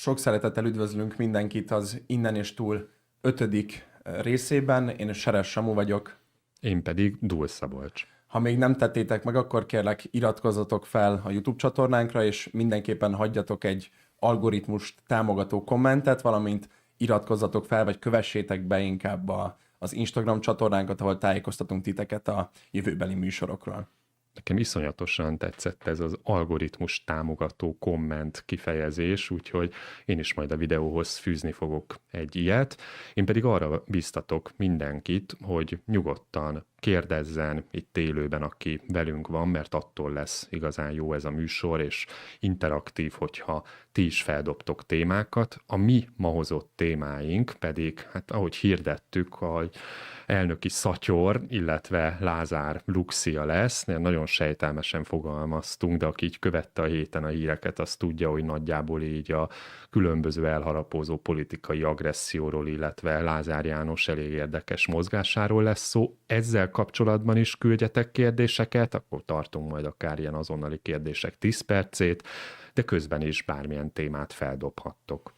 Sok szeretettel üdvözlünk mindenkit az Innen és Túl 5. részében. Én Seres Samu vagyok. Én pedig Dúl Szabolcs. Ha még nem tettétek meg, akkor kérlek iratkozzatok fel a YouTube csatornánkra, és mindenképpen hagyjatok egy algoritmust támogató kommentet, valamint iratkozzatok fel, vagy kövessétek be inkább az Instagram csatornánkat, ahol tájékoztatunk titeket a jövőbeli műsorokról. Nekem iszonyatosan tetszett ez az algoritmus támogató komment kifejezés, úgyhogy én is majd a videóhoz fűzni fogok egy ilyet. Én pedig arra biztatok mindenkit, hogy nyugodtan kérdezzen itt élőben, aki velünk van, mert attól lesz igazán jó ez a műsor, és interaktív, hogyha ti is feldobtok témákat. A mi ma hozott témáink pedig, hát ahogy hirdettük, hogy elnöki szatyor, illetve Lázár Luxia lesz. Nagyon sejtelmesen fogalmaztunk, de aki így követte a héten a híreket, az tudja, hogy nagyjából így a különböző elharapózó politikai agresszióról, illetve Lázár János elég érdekes mozgásáról lesz szó. Ezzel kapcsolatban is küldjetek kérdéseket, akkor tartunk majd akár ilyen azonnali kérdések 10 percét, de közben is bármilyen témát feldobhattok.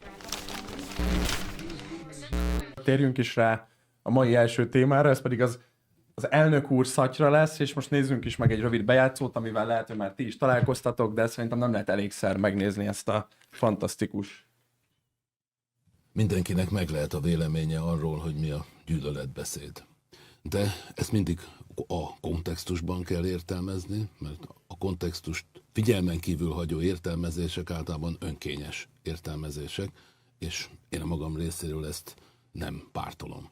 Térjünk is rá a mai első témára, ez pedig az elnök úr szatyra lesz, és most nézzünk is meg egy rövid bejátszót, amivel lehet, hogy már ti is találkoztatok, de szerintem nem lehet elégszer megnézni ezt a fantasztikus. Mindenkinek meg lehet a véleménye arról, hogy mi a gyűlöletbeszéd. De ezt mindig a kontextusban kell értelmezni, mert a kontextust figyelmen kívül hagyó értelmezések általában önkényes értelmezések, és én a magam részéről ezt nem pártolom.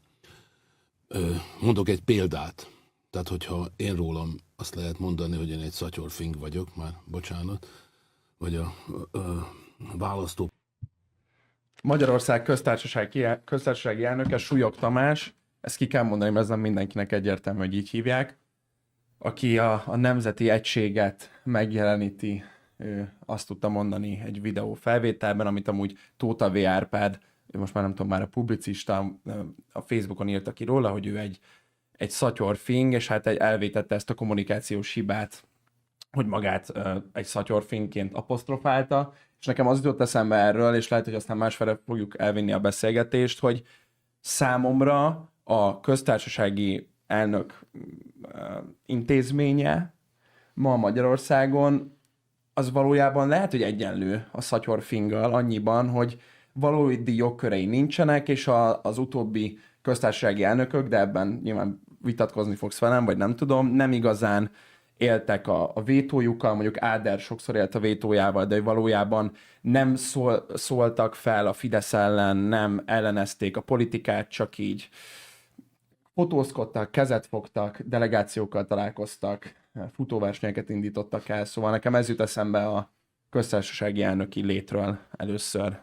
Mondok egy példát. Tehát, hogyha én rólam azt lehet mondani, hogy én egy szatyorfing vagyok, már bocsánat, vagy a választó. Magyarország köztársasági elnöke Súlyog Tamás, ezt ki kell mondani, mert ez nem mindenkinek egyértelmű, hogy így hívják, aki a nemzeti egységet megjeleníti, azt tudta mondani egy videó felvételben, amit amúgy Tóta V. Árpád, most már nem tudom, már a publicista a Facebookon írta ki róla, hogy ő egy szatyorfing, és hát elvétette ezt a kommunikációs hibát, hogy magát egy szatyorfingként apostrofálta, és nekem az jutott eszembe erről, és lehet, hogy aztán másfelé fogjuk elvinni a beszélgetést, hogy számomra a köztársasági elnök intézménye ma Magyarországon az valójában lehet, hogy egyenlő a szatyorfinggal annyiban, hogy valódi jogkörei nincsenek, és az utóbbi köztársasági elnökök, de ebben nyilván vitatkozni fogsz velem, vagy nem tudom, nem igazán éltek a vétójukkal, mondjuk Áder sokszor élt a vétójával, de valójában nem szóltak fel a Fidesz ellen, nem ellenezték a politikát, csak így fotózkodtak, kezet fogtak, delegációkkal találkoztak, futóversenyeket indítottak el, szóval nekem ez jut eszembe a köztársasági elnöki létről először.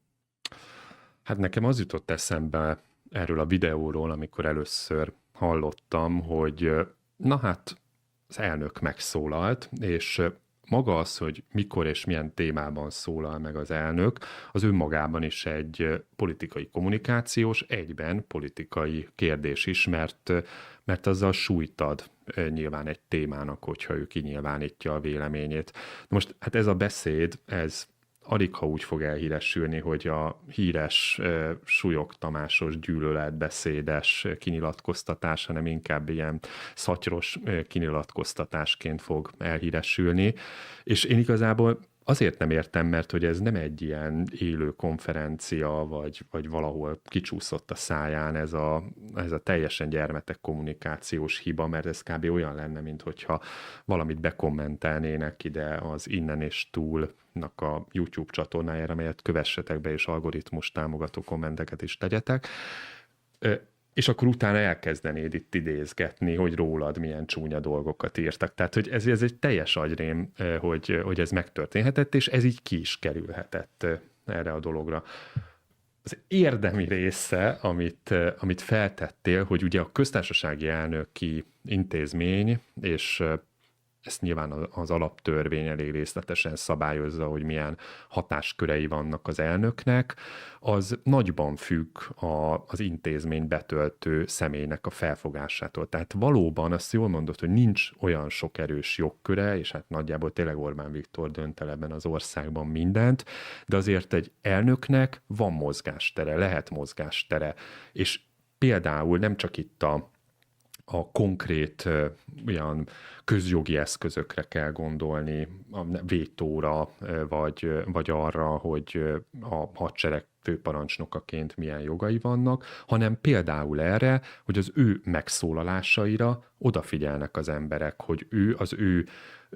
Hát nekem az jutott eszembe erről a videóról, amikor először hallottam, hogy na hát az elnök megszólalt, és maga az, hogy mikor és milyen témában szólal meg az elnök, az önmagában is egy politikai kommunikációs, egyben politikai kérdés is, mert azzal súlyt ad nyilván egy témának, hogyha ő kinyilvánítja a véleményét. Most hát ez a beszéd, ez alig ha úgy fog elhíresülni, hogy a híres Súlyog Tamásos gyűlöletbeszédes kinyilatkoztatás, hanem inkább ilyen szatyros kinyilatkoztatásként fog elhíresülni. És én igazából azért nem értem, mert hogy ez nem egy ilyen élő konferencia, vagy valahol kicsúszott a száján ez a teljesen gyermetek kommunikációs hiba, mert ez kb. Olyan lenne, mint hogyha valamit bekommentelnének ide az Innen és Túlnak a YouTube csatornájára, amelyet kövessetek be, és algoritmus támogató kommenteket is tegyetek. És akkor utána elkezdenéd itt idézgetni, hogy rólad milyen csúnya dolgokat írtak. Tehát, hogy ez egy teljes agyrém, hogy ez megtörténhetett, és ez így ki is kerülhetett erre a dologra. Az érdemi része, amit feltettél, hogy ugye a köztársasági elnöki intézmény, és ezt nyilván az alaptörvény elég részletesen szabályozza, hogy milyen hatáskörei vannak az elnöknek, az nagyban függ az intézmény betöltő személynek a felfogásától. Tehát valóban azt jól mondod, hogy nincs olyan sok erős jogköre, és hát nagyjából tényleg Orbán Viktor dönt el ebben az országban mindent, de azért egy elnöknek van mozgástere, lehet mozgástere, és például nem csak itt a konkrét olyan közjogi eszközökre kell gondolni, a vétóra, vagy arra, hogy a hadsereg főparancsnokaként milyen jogai vannak, hanem például erre, hogy az ő megszólalásaira odafigyelnek az emberek, hogy az ő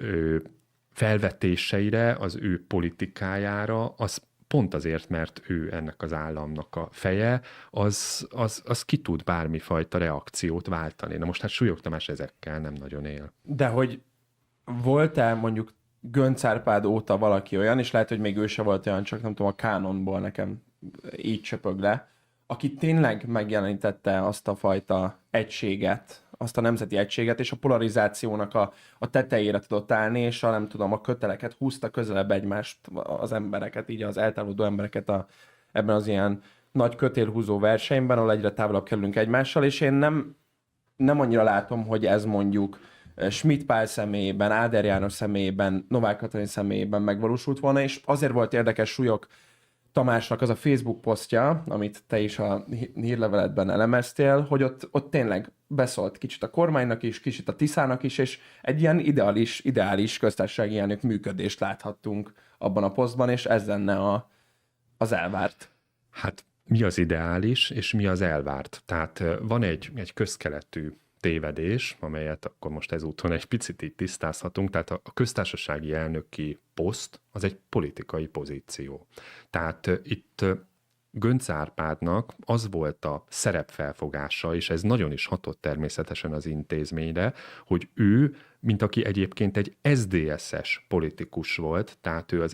felvetéseire, az ő politikájára, az pont azért, mert ő ennek az államnak a feje, az ki tud bármifajta reakciót váltani. Na most hát Súlyog Tamás ezekkel nem nagyon él. De hogy volt-e mondjuk Göncz Árpád óta valaki olyan, és lehet, hogy még ő se volt olyan, csak nem tudom, a kánonból nekem így csöpög le, aki tényleg megjelenítette azt a fajta egységet, azt a nemzeti egységet, és a polarizációnak a tetejére tudott állni, és nem tudom, a köteleket húzta közelebb egymást az embereket, így az eltávolodó embereket ebben az ilyen nagy kötélhúzó versenyben, ahol egyre távolabb kerülünk egymással, és én nem annyira látom, hogy ez mondjuk Schmidt Pál személyében, Áder János személyében, Novák Katalin személyében megvalósult volna, és azért volt érdekes Súlyog Tamásnak az a Facebook posztja, amit te is a hírleveledben elemeztél, hogy ott tényleg beszólt kicsit a kormánynak is, kicsit a Tiszának is, és egy ilyen ideális köztársasági elnök működést láthattunk abban a posztban, és ez lenne az elvárt. Hát mi az ideális, és mi az elvárt? Tehát van egy közkeletű tévedés, amelyet akkor most ezúton egy picit így tisztázhatunk, tehát a köztársasági elnöki poszt az egy politikai pozíció. Tehát itt Göncz Árpádnak az volt a szerepfelfogása, és ez nagyon is hatott természetesen az intézményre, hogy ő, mint aki egyébként egy SZDSZ-es politikus volt, tehát ő az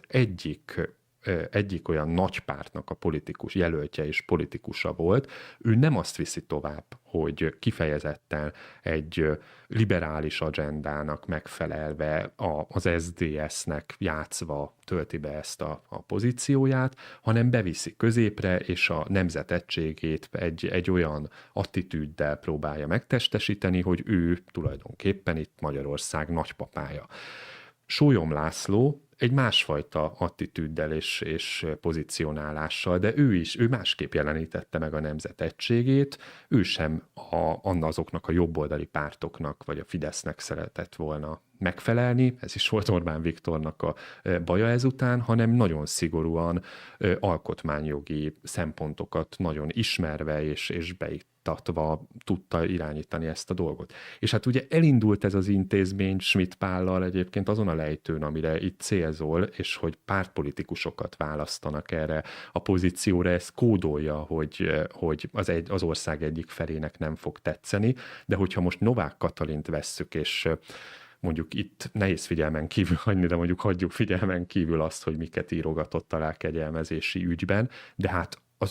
egyik olyan nagy pártnak a politikus jelöltje és politikusa volt, ő nem azt viszi tovább, hogy kifejezetten egy liberális agendának megfelelve az SZDSZ-nek játszva tölti be ezt a pozícióját, hanem beviszi középre, és a nemzet egységét egy olyan attitűddel próbálja megtestesíteni, hogy ő tulajdonképpen itt Magyarország nagypapája. Sólyom László egy másfajta attitűddel és pozícionálással, de ő másképp jelenítette meg a nemzet egységét, ő sem azoknak a jobboldali pártoknak, vagy a Fidesznek szeretett volna megfelelni, ez is volt Orbán Viktornak a baja ezután, hanem nagyon szigorúan alkotmányjogi szempontokat nagyon ismerve és beiktatva tudta irányítani ezt a dolgot. És hát ugye elindult ez az intézmény Schmidt Pállal egyébként azon a lejtőn, amire itt célzol, és hogy pártpolitikusokat választanak erre a pozícióra, ez kódolja, hogy az ország egyik felének nem fog tetszeni, de hogyha most Novák Katalint vesszük, és mondjuk itt nehéz figyelmen kívül hagyni, de mondjuk hagyjuk figyelmen kívül azt, hogy miket írogatott alá kegyelmezési ügyben, de hát az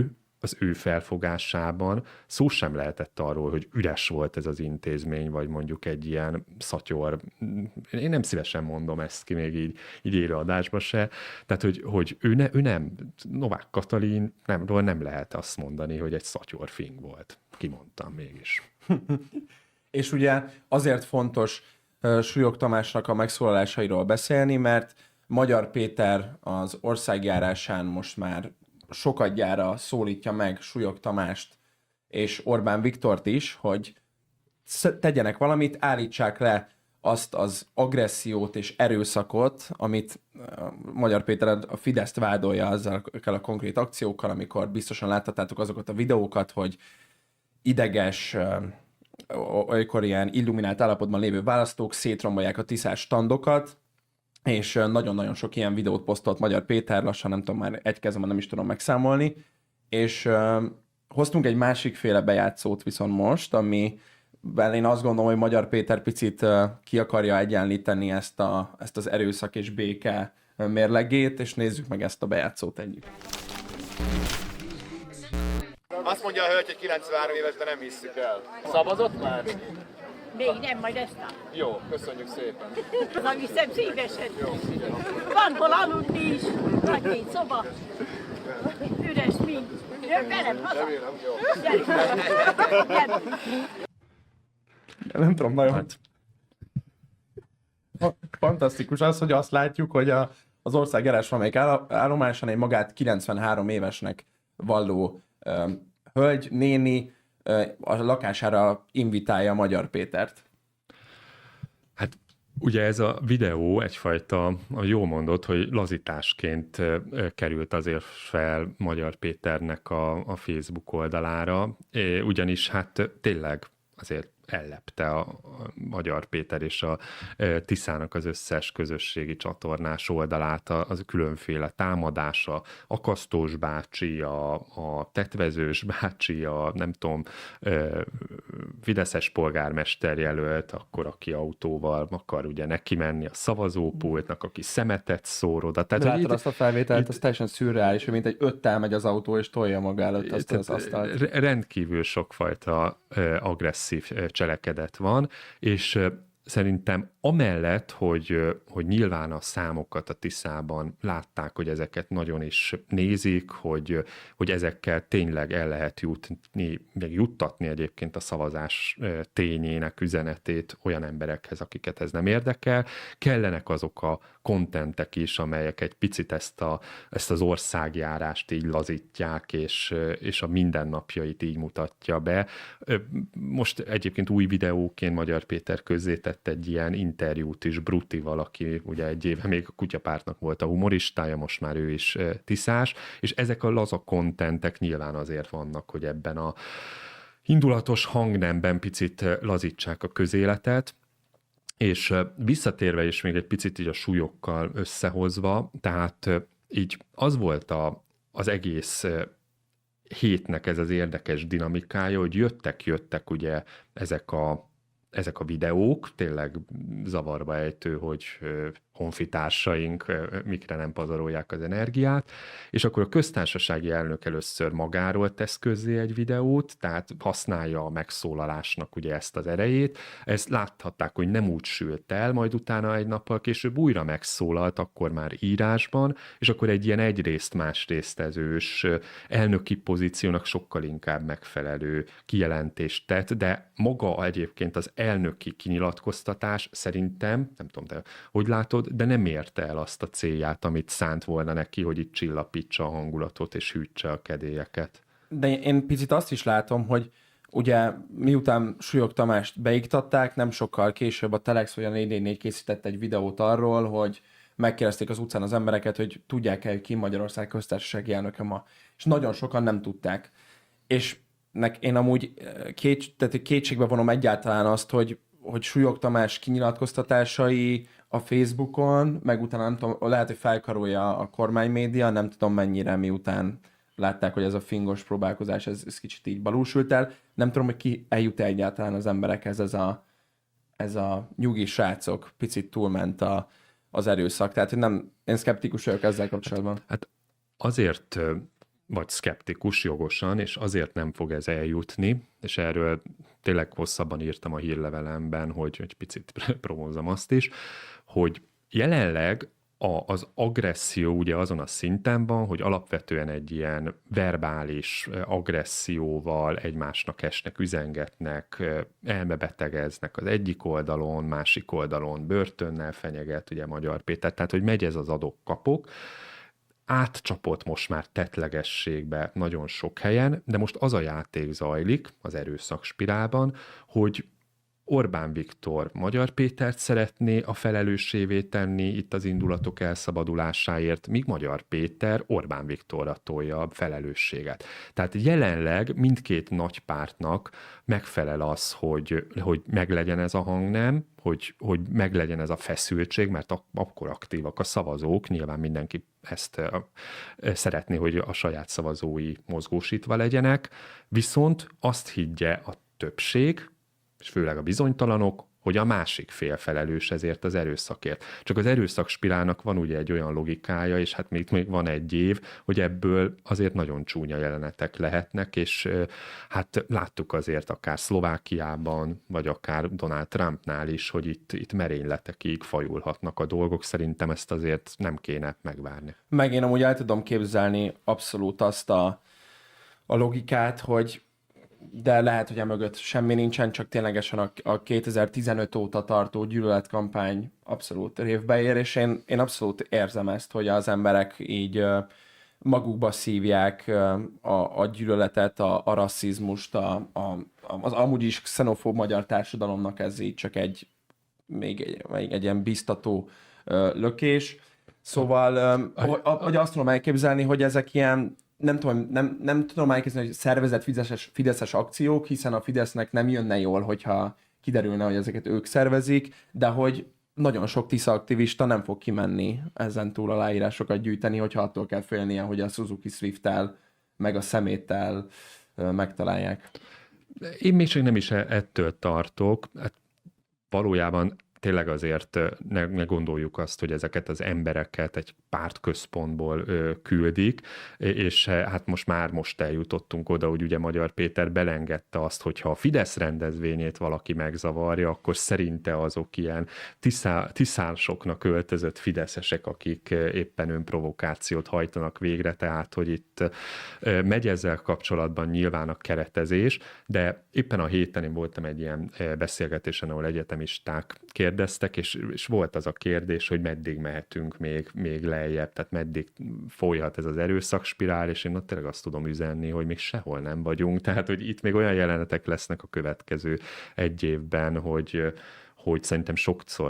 ő felfogásában szó sem lehetett arról, hogy üres volt ez az intézmény, vagy mondjuk egy ilyen szatyor, én nem szívesen mondom ezt ki még így élőadásba se, tehát hogy ő nem, Novák Katalin nem lehet azt mondani, hogy egy szatyorfing volt. Kimondtam mégis. És ugye azért fontos Súlyog Tamásnak a megszólalásairól beszélni, mert Magyar Péter az országjárásán most már sokadjára szólítja meg Súlyog Tamást és Orbán Viktort is, hogy tegyenek valamit, állítsák le azt az agressziót és erőszakot, amit Magyar Péter a Fideszt vádolja ezekkel a konkrét akciókkal, amikor biztosan láthattátok azokat a videókat, hogy ideges, olykor ilyen illuminált állapotban lévő választók szétrombolják a tiszás standokat, és nagyon-nagyon sok ilyen videót posztolt Magyar Péter, lassan nem tudom, már egy kezemben nem is tudom megszámolni, és hoztunk egy másikféle bejátszót viszont most, amivel én azt gondolom, hogy Magyar Péter picit ki akarja egyenlíteni ezt az erőszak és béke mérlegét, és nézzük meg ezt a bejátszót együtt. Azt mondja a hölgy, hogy 93 éves, de nem hisszük el. Szavazott már? Még nem, majd ezt a... Jó, köszönjük szépen. Na, viszem szívesen. Van hol aludni is. Vagy 2 szoba. Üres mind. Jön velem haza. Remélem, jó. Gyere. Nem tudom, nagyon... Fantasztikus az, hogy azt látjuk, hogy az ország jeles valamelyik állomásán egy magát 93 évesnek valló hölgy, néni a lakására invitálja Magyar Pétert. Hát ugye ez a videó egyfajta, a jó mondott, hogy lazításként került azért fel Magyar Péternek a Facebook oldalára, ugyanis hát tényleg azért ellepte a Magyar Péter és a Tiszának az összes közösségi csatornás oldalát, az különféle támadása, Akasztós bácsi, a Tetvezős bácsi, a nem tudom, fideszes polgármester jelölt, akkor aki autóval akar ugye neki menni a szavazópultnak, aki szemetet szór oda. Tehát, látod azt a felvételt, az teljesen szürreális, hogy mint egy 5 elmegy az autó, és tolja maga előtt azt az asztalt. Rendkívül sokfajta agresszív cselekedet van, és szerintem amellett, hogy nyilván a számokat a Tiszában látták, hogy ezeket nagyon is nézik, hogy ezekkel tényleg el lehet jutni, meg juttatni egyébként a szavazás tényének üzenetét olyan emberekhez, akiket ez nem érdekel. Kellenek azok a kontentek is, amelyek egy picit ezt az országjárást így lazítják, és a mindennapjait így mutatja be. Most egyébként új videóként Magyar Péter közzétett egy ilyen interjút is Brutival, aki ugye egy éve még a Kutyapártnak volt a humoristája, most már ő is tiszás, és ezek a laza kontentek nyilván azért vannak, hogy ebben a indulatos hangnemben picit lazítsák a közéletet, és visszatérve is még egy picit így a súlyokkal összehozva, tehát így az volt az egész hétnek ez az érdekes dinamikája, hogy jöttek ugye ezek a videók, tényleg zavarba ejtő, hogy honfitársaink mikre nem pazarolják az energiát, és akkor a köztársasági elnök először magáról tesz közzé egy videót, tehát használja a megszólalásnak ugye ezt az erejét. Ezt láthatták, hogy nem úgy sült el, majd utána egy nappal később újra megszólalt, akkor már írásban, és akkor egy ilyen egyrészt másrésztezős elnöki pozíciónak sokkal inkább megfelelő kijelentést tett, de maga egyébként az elnöki kinyilatkoztatás szerintem, nem tudom, de hogy látod, de nem érte el azt a célját, amit szánt volna neki, hogy itt csillapítsa a hangulatot és hűtse a kedélyeket. De én picit azt is látom, hogy ugye miután Súlyog Tamást beiktatták, nem sokkal később a Telex vagy a 444 készített egy videót arról, hogy megkérdezték az utcán az embereket, hogy tudják-e, hogy ki Magyarország köztársasági elnöke ma. És nagyon sokan nem tudták. És én amúgy kétségbe vonom egyáltalán azt, hogy Súlyog Tamás kinyilatkoztatásai a Facebookon, meg utána nem tudom, lehet, hogy felkarolja a kormánymédia, nem tudom mennyire, miután látták, hogy ez a fingos próbálkozás, ez kicsit így balúsult el. Nem tudom, hogy ki eljut egyáltalán az emberekhez ez a nyugi srácok, picit túlment az erőszak. Tehát én szkeptikus vagyok ezzel kapcsolatban. Hát azért vagy szkeptikus jogosan, és azért nem fog ez eljutni, és erről tényleg hosszabban írtam a hírlevelemben, hogy picit promózom azt is, hogy jelenleg az agresszió ugye azon a szinten van, hogy alapvetően egy ilyen verbális agresszióval egymásnak esnek, üzengetnek, elmebetegeznek az egyik oldalon, másik oldalon börtönnel fenyeget ugye Magyar Péter, tehát hogy megy ez az adok-kapok, átcsapott most már tettlegességbe nagyon sok helyen, de most az a játék zajlik az erőszakspirálban, hogy Orbán Viktor Magyar Pétert szeretné a felelőssévé tenni itt az indulatok elszabadulásáért, míg Magyar Péter Orbán Viktorra tolja a felelősséget. Tehát jelenleg mindkét nagy pártnak megfelel az, hogy meglegyen ez a hangnem, hogy meglegyen ez a feszültség, mert akkor aktívak a szavazók, nyilván mindenki ezt szeretné, hogy a saját szavazói mozgósítva legyenek, viszont azt higgye a többség, és főleg a bizonytalanok, hogy a másik fél felelős ezért az erőszakért. Csak az erőszakspirálnak van ugye egy olyan logikája, és hát még van egy év, hogy ebből azért nagyon csúnya jelenetek lehetnek, és hát láttuk azért akár Szlovákiában, vagy akár Donald Trumpnál is, hogy itt merényletekig fajulhatnak a dolgok. Szerintem ezt azért nem kéne megvárni. Meg én amúgy el tudom képzelni abszolút azt a logikát, hogy de lehet, hogy emögött semmi nincsen, csak ténylegesen a 2015 óta tartó gyűlöletkampány abszolút révbe ér, és én abszolút érzem ezt, hogy az emberek így magukba szívják a gyűlöletet, a rasszizmust, az amúgy is xenofób magyar társadalomnak ez így csak még egy ilyen biztató lökés. Szóval, hogy azt tudom elképzelni, hogy ezek ilyen nem tudom elképzelni, hogy szervezett fideszes akciók, hiszen a Fidesznek nem jönne jól, hogyha kiderülne, hogy ezeket ők szervezik, de hogy nagyon sok Tisza aktivista nem fog kimenni ezen túl aláírásokat gyűjteni, hogyha attól kell félnie, hogy a Suzuki Swift-tel meg a szeméttel megtalálják. Én még csak nem is ettől tartok. Hát valójában tényleg azért ne gondoljuk azt, hogy ezeket az embereket egy pártközpontból küldik, és hát most eljutottunk oda, hogy ugye Magyar Péter belengedte azt, hogyha a Fidesz rendezvényét valaki megzavarja, akkor szerinte azok ilyen tiszásoknak öltözött fideszesek, akik éppen önprovokációt hajtanak végre, tehát hogy itt megy ezzel kapcsolatban nyilván a keretezés, de éppen a héten én voltam egy ilyen beszélgetésen, ahol egyetemisták kérdeztek, és volt az a kérdés, hogy meddig mehetünk még lejjebb, tehát meddig folyhat ez az erőszakspirál, és én ott tényleg azt tudom üzenni, hogy még sehol nem vagyunk, tehát hogy itt még olyan jelenetek lesznek a következő egy évben, hogy szerintem sokszor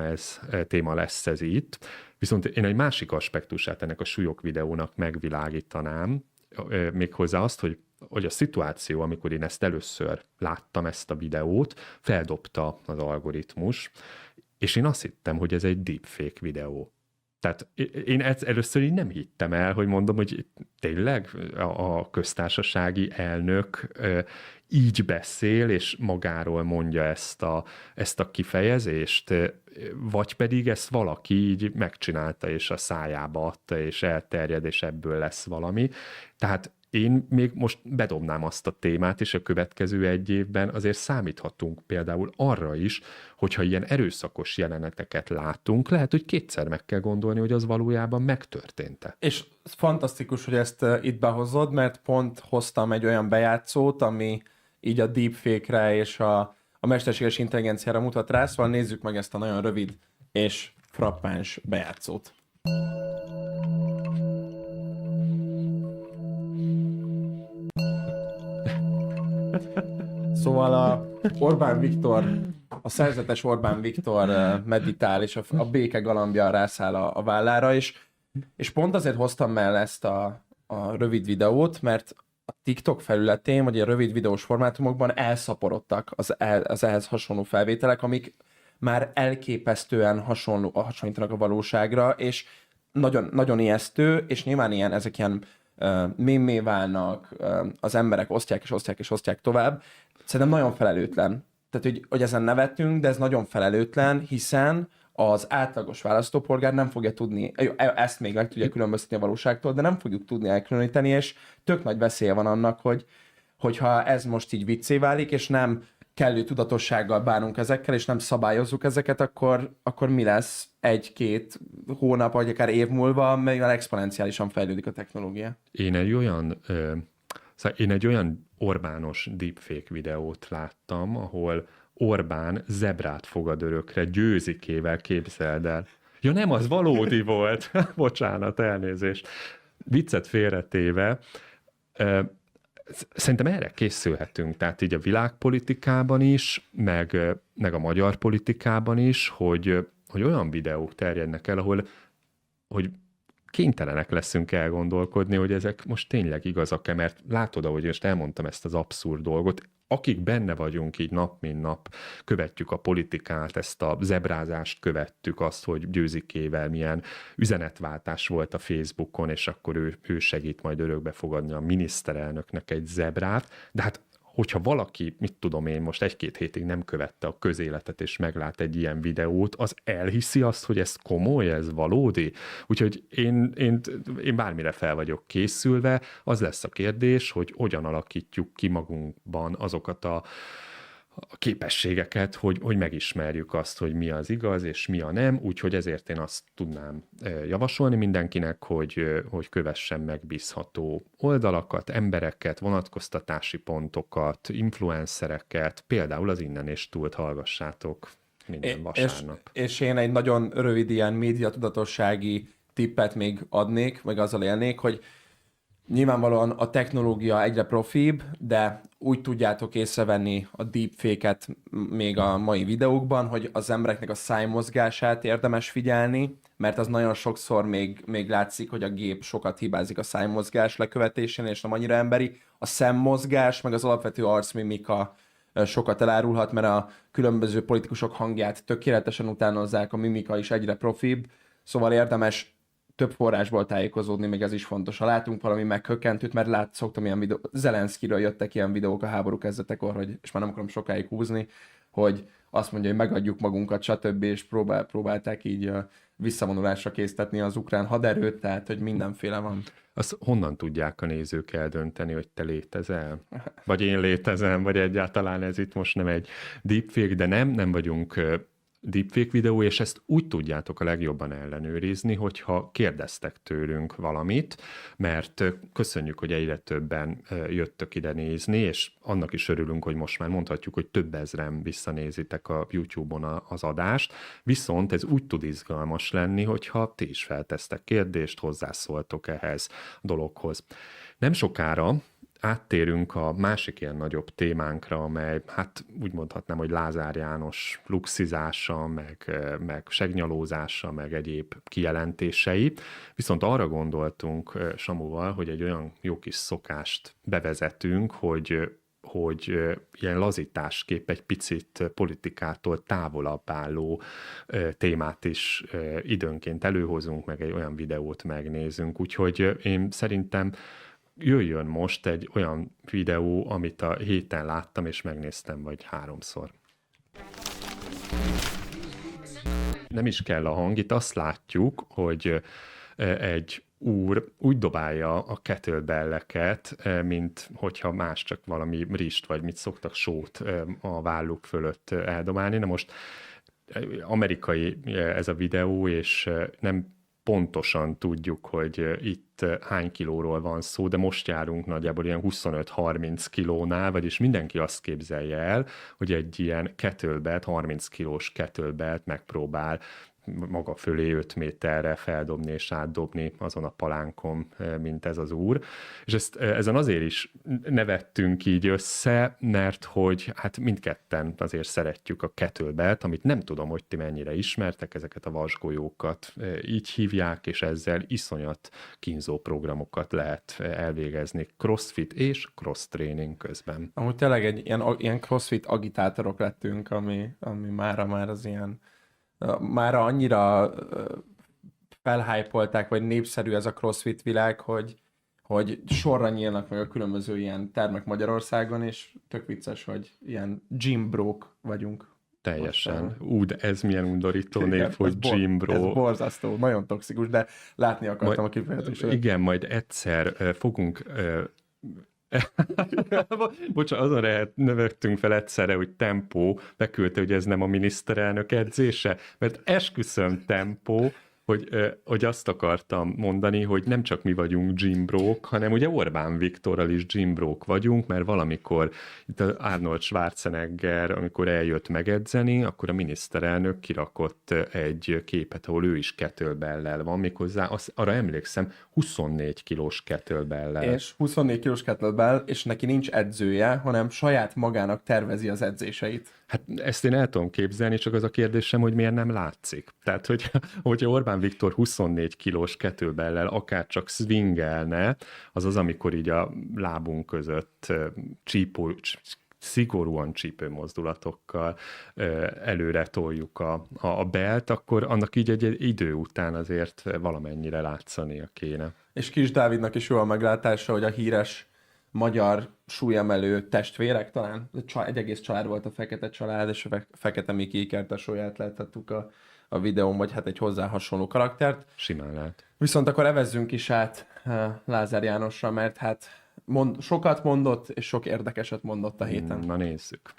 téma lesz ez itt. Viszont én egy másik aspektusát ennek a súlyok videónak megvilágítanám, méghozzá azt, hogy a szituáció, amikor én ezt először láttam, ezt a videót, feldobta az algoritmus, és én azt hittem, hogy ez egy deepfake videó. Tehát én először így nem hittem el, hogy mondom, hogy tényleg a köztársasági elnök így beszél, és magáról mondja ezt a kifejezést, vagy pedig ezt valaki így megcsinálta, és a szájába adta, és elterjed, és ebből lesz valami. Tehát én még most bedobnám azt a témát, és a következő egy évben azért számíthatunk például arra is, hogyha ilyen erőszakos jeleneteket látunk, lehet, hogy kétszer meg kell gondolni, hogy az valójában megtörtént-e. És fantasztikus, hogy ezt itt behozod, mert pont hoztam egy olyan bejátszót, ami így a deepfake-re és a mesterséges intelligenciára mutat rá, szóval nézzük meg ezt a nagyon rövid és frappáns bejátszót. Szóval a szerzetes Orbán Viktor meditál, és a béke galambja rászáll a vállára, és pont azért hoztam el ezt a rövid videót, mert a TikTok felületén, vagy a rövid videós formátumokban elszaporodtak az ehhez hasonló felvételek, amik már elképesztően hasonlítanak a valóságra, és nagyon, nagyon ijesztő, és nyilván ezek ilyen mémé válnak, az emberek osztják tovább. Szerintem nagyon felelőtlen. Tehát, hogy ezen nevettünk, de ez nagyon felelőtlen, hiszen az átlagos választópolgár nem fogja tudni, ezt még meg tudja különböztetni a valóságtól, de nem fogjuk tudni elkülöníteni, és tök nagy veszélye van annak, hogyha ez most így viccé válik, és nem kellő tudatossággal bánunk ezekkel, és nem szabályozzuk ezeket, akkor mi lesz egy-két hónap, vagy akár év múlva, mivel exponenciálisan fejlődik a technológia. Én egy olyan Orbános deepfake videót láttam, ahol Orbán zebrát fogad örökre, Győzikével, képzeld el. Ja nem, az valódi volt. Bocsánat, elnézést. Viccet félretéve. Szerintem erre készülhetünk, tehát így a világpolitikában is, meg a magyar politikában is, hogy olyan videók terjednek el, hogy kénytelenek leszünk elgondolkodni, hogy ezek most tényleg igazak-e, mert látod, ahogy most elmondtam ezt az abszurd dolgot, akik benne vagyunk így nap, mint nap, követjük a politikát, ezt a zebrázást követtük, azt, hogy Győzikével milyen üzenetváltás volt a Facebookon, és akkor ő segít majd örökbe fogadni a miniszterelnöknek egy zebrát, de hát hogyha valaki, mit tudom én, most 1-2 hétig nem követte a közéletet, és meglát egy ilyen videót, az elhiszi azt, hogy ez komoly, ez valódi? Úgyhogy én bármire fel vagyok készülve, az lesz a kérdés, hogy hogyan alakítjuk ki magunkban azokat a képességeket, hogy megismerjük azt, hogy mi az igaz, és mi a nem, úgyhogy ezért én azt tudnám javasolni mindenkinek, hogy kövessen megbízható oldalakat, embereket, vonatkoztatási pontokat, influencereket, például az Innen és Túlt hallgassátok minden vasárnap. És én egy nagyon rövid ilyen médiatudatossági tippet még adnék, meg azzal élnék, hogy nyilvánvalóan a technológia egyre profibb, de úgy tudjátok észrevenni a deepfake-et még a mai videókban, hogy az embereknek a szájmozgását érdemes figyelni, mert az nagyon sokszor még látszik, hogy a gép sokat hibázik a szájmozgás lekövetésén, és nem annyira emberi. A szemmozgás, meg az alapvető arcmimika sokat elárulhat, mert a különböző politikusok hangját tökéletesen utánozzák, a mimika is egyre profibb, szóval érdemes több forrásból tájékozódni, még ez is fontos. Ha látunk valami meghökkentőt, mert szoktam ilyen videó, Zelenszkiről jöttek ilyen videók a háború kezdetekor, és már nem akarom sokáig húzni, hogy azt mondja, hogy megadjuk magunkat, stb. És próbálták így visszavonulásra késztetni az ukrán haderőt, tehát hogy mindenféle van. Azt honnan tudják a nézők eldönteni, hogy te létezel? Vagy én létezem, vagy egyáltalán ez itt most nem egy deepfake, de nem vagyunk deepfake videó, és ezt úgy tudjátok a legjobban ellenőrizni, hogyha kérdeztek tőlünk valamit, mert köszönjük, hogy egyre többen jöttök ide nézni, és annak is örülünk, hogy most már mondhatjuk, hogy több ezren visszanézitek a YouTube-on az adást, viszont ez úgy tud izgalmas lenni, hogyha ti is feltesztek kérdést, hozzászóltok ehhez a dologhoz. Nem sokára áttérünk a másik ilyen nagyobb témánkra, amely hát úgy mondhatnám, hogy Lázár János luxizása, meg segnyalózása, meg egyéb kijelentései. Viszont arra gondoltunk Samuval, hogy egy olyan jó kis szokást bevezetünk, hogy ilyen lazításképp egy picit politikától távolabb álló témát is időnként előhozunk, meg egy olyan videót megnézünk. Úgyhogy én szerintem jöjjön most egy olyan videó, amit a héten láttam, és megnéztem vagy 3-szor. Nem is kell a hang, itt azt látjuk, hogy egy úr úgy dobálja a kettlebelleket, mint hogyha más csak valami rist, vagy mit szoktak, sót a válluk fölött eldobálni. Na most amerikai ez a videó, és nem pontosan tudjuk, hogy itt hány kilóról van szó, de most járunk nagyjából ilyen 25-30 kilónál, vagyis mindenki azt képzelje el, hogy egy ilyen kettlebelt, 30 kilós kettlebelt megpróbál maga fölé 5 méterre feldobni és átdobni azon a palánkon, mint ez az úr. És ezen azért is nevettünk így össze, mert hogy hát mindketten azért szeretjük a kettlebelt, amit nem tudom, hogy ti mennyire ismertek, ezeket a vasgolyókat így hívják, és ezzel iszonyat kínzó programokat lehet elvégezni crossfit és cross-training közben. Amúgy tényleg egy ilyen crossfit agitátorok lettünk, ami mára már az ilyen már annyira felhypolták, vagy népszerű ez a crossfit világ, hogy sorra nyílnak meg a különböző ilyen termek Magyarországon, és tök vicces, hogy ilyen gym brók vagyunk. Teljesen. De ez milyen undorító név, hogy gym bro. Ez borzasztó, nagyon toxikus, de látni akartam a kifejezést. Igen, majd egyszer fogunk... Bocsánat, azon növektünk fel egyszerre, hogy Tempó beküldte, hogy ez nem a miniszterelnök edzése, mert esküszöm Tempó, hogy azt akartam mondani, hogy nem csak mi vagyunk gymbrók, hanem ugye Orbán Viktorral is gymbrók vagyunk, mert valamikor itt az Arnold Schwarzenegger, amikor eljött megedzeni, akkor a miniszterelnök kirakott egy képet, ahol ő is kettlebell-lel van, méghozzá arra emlékszem, 24 kilós kettlebell-lel. És 24 kilós kettlebell, és neki nincs edzője, hanem saját magának tervezi az edzéseit. Hát ezt én el tudom képzelni, csak az a kérdésem, hogy miért nem látszik. Tehát, hogyha Orbán Viktor 24 kilós kettlebell-lel akár csak swingelne, az, amikor így a lábunk között szigorúan csípő mozdulatokkal előre toljuk a belt, akkor annak így egy idő után azért valamennyire látszania kéne. És Kis Dávidnak is jó a meglátása, hogy a híres magyar súlyemelő testvérek, talán egy egész család volt a Fekete család, és a Fekete Miki ikertesóját láthattuk a videón, vagy hát egy hozzá hasonló karaktert. Simán lehet. Viszont akkor evezzünk is át Lázár Jánosra, mert hát sokat mondott, és sok érdekeset mondott a héten. Na nézzük.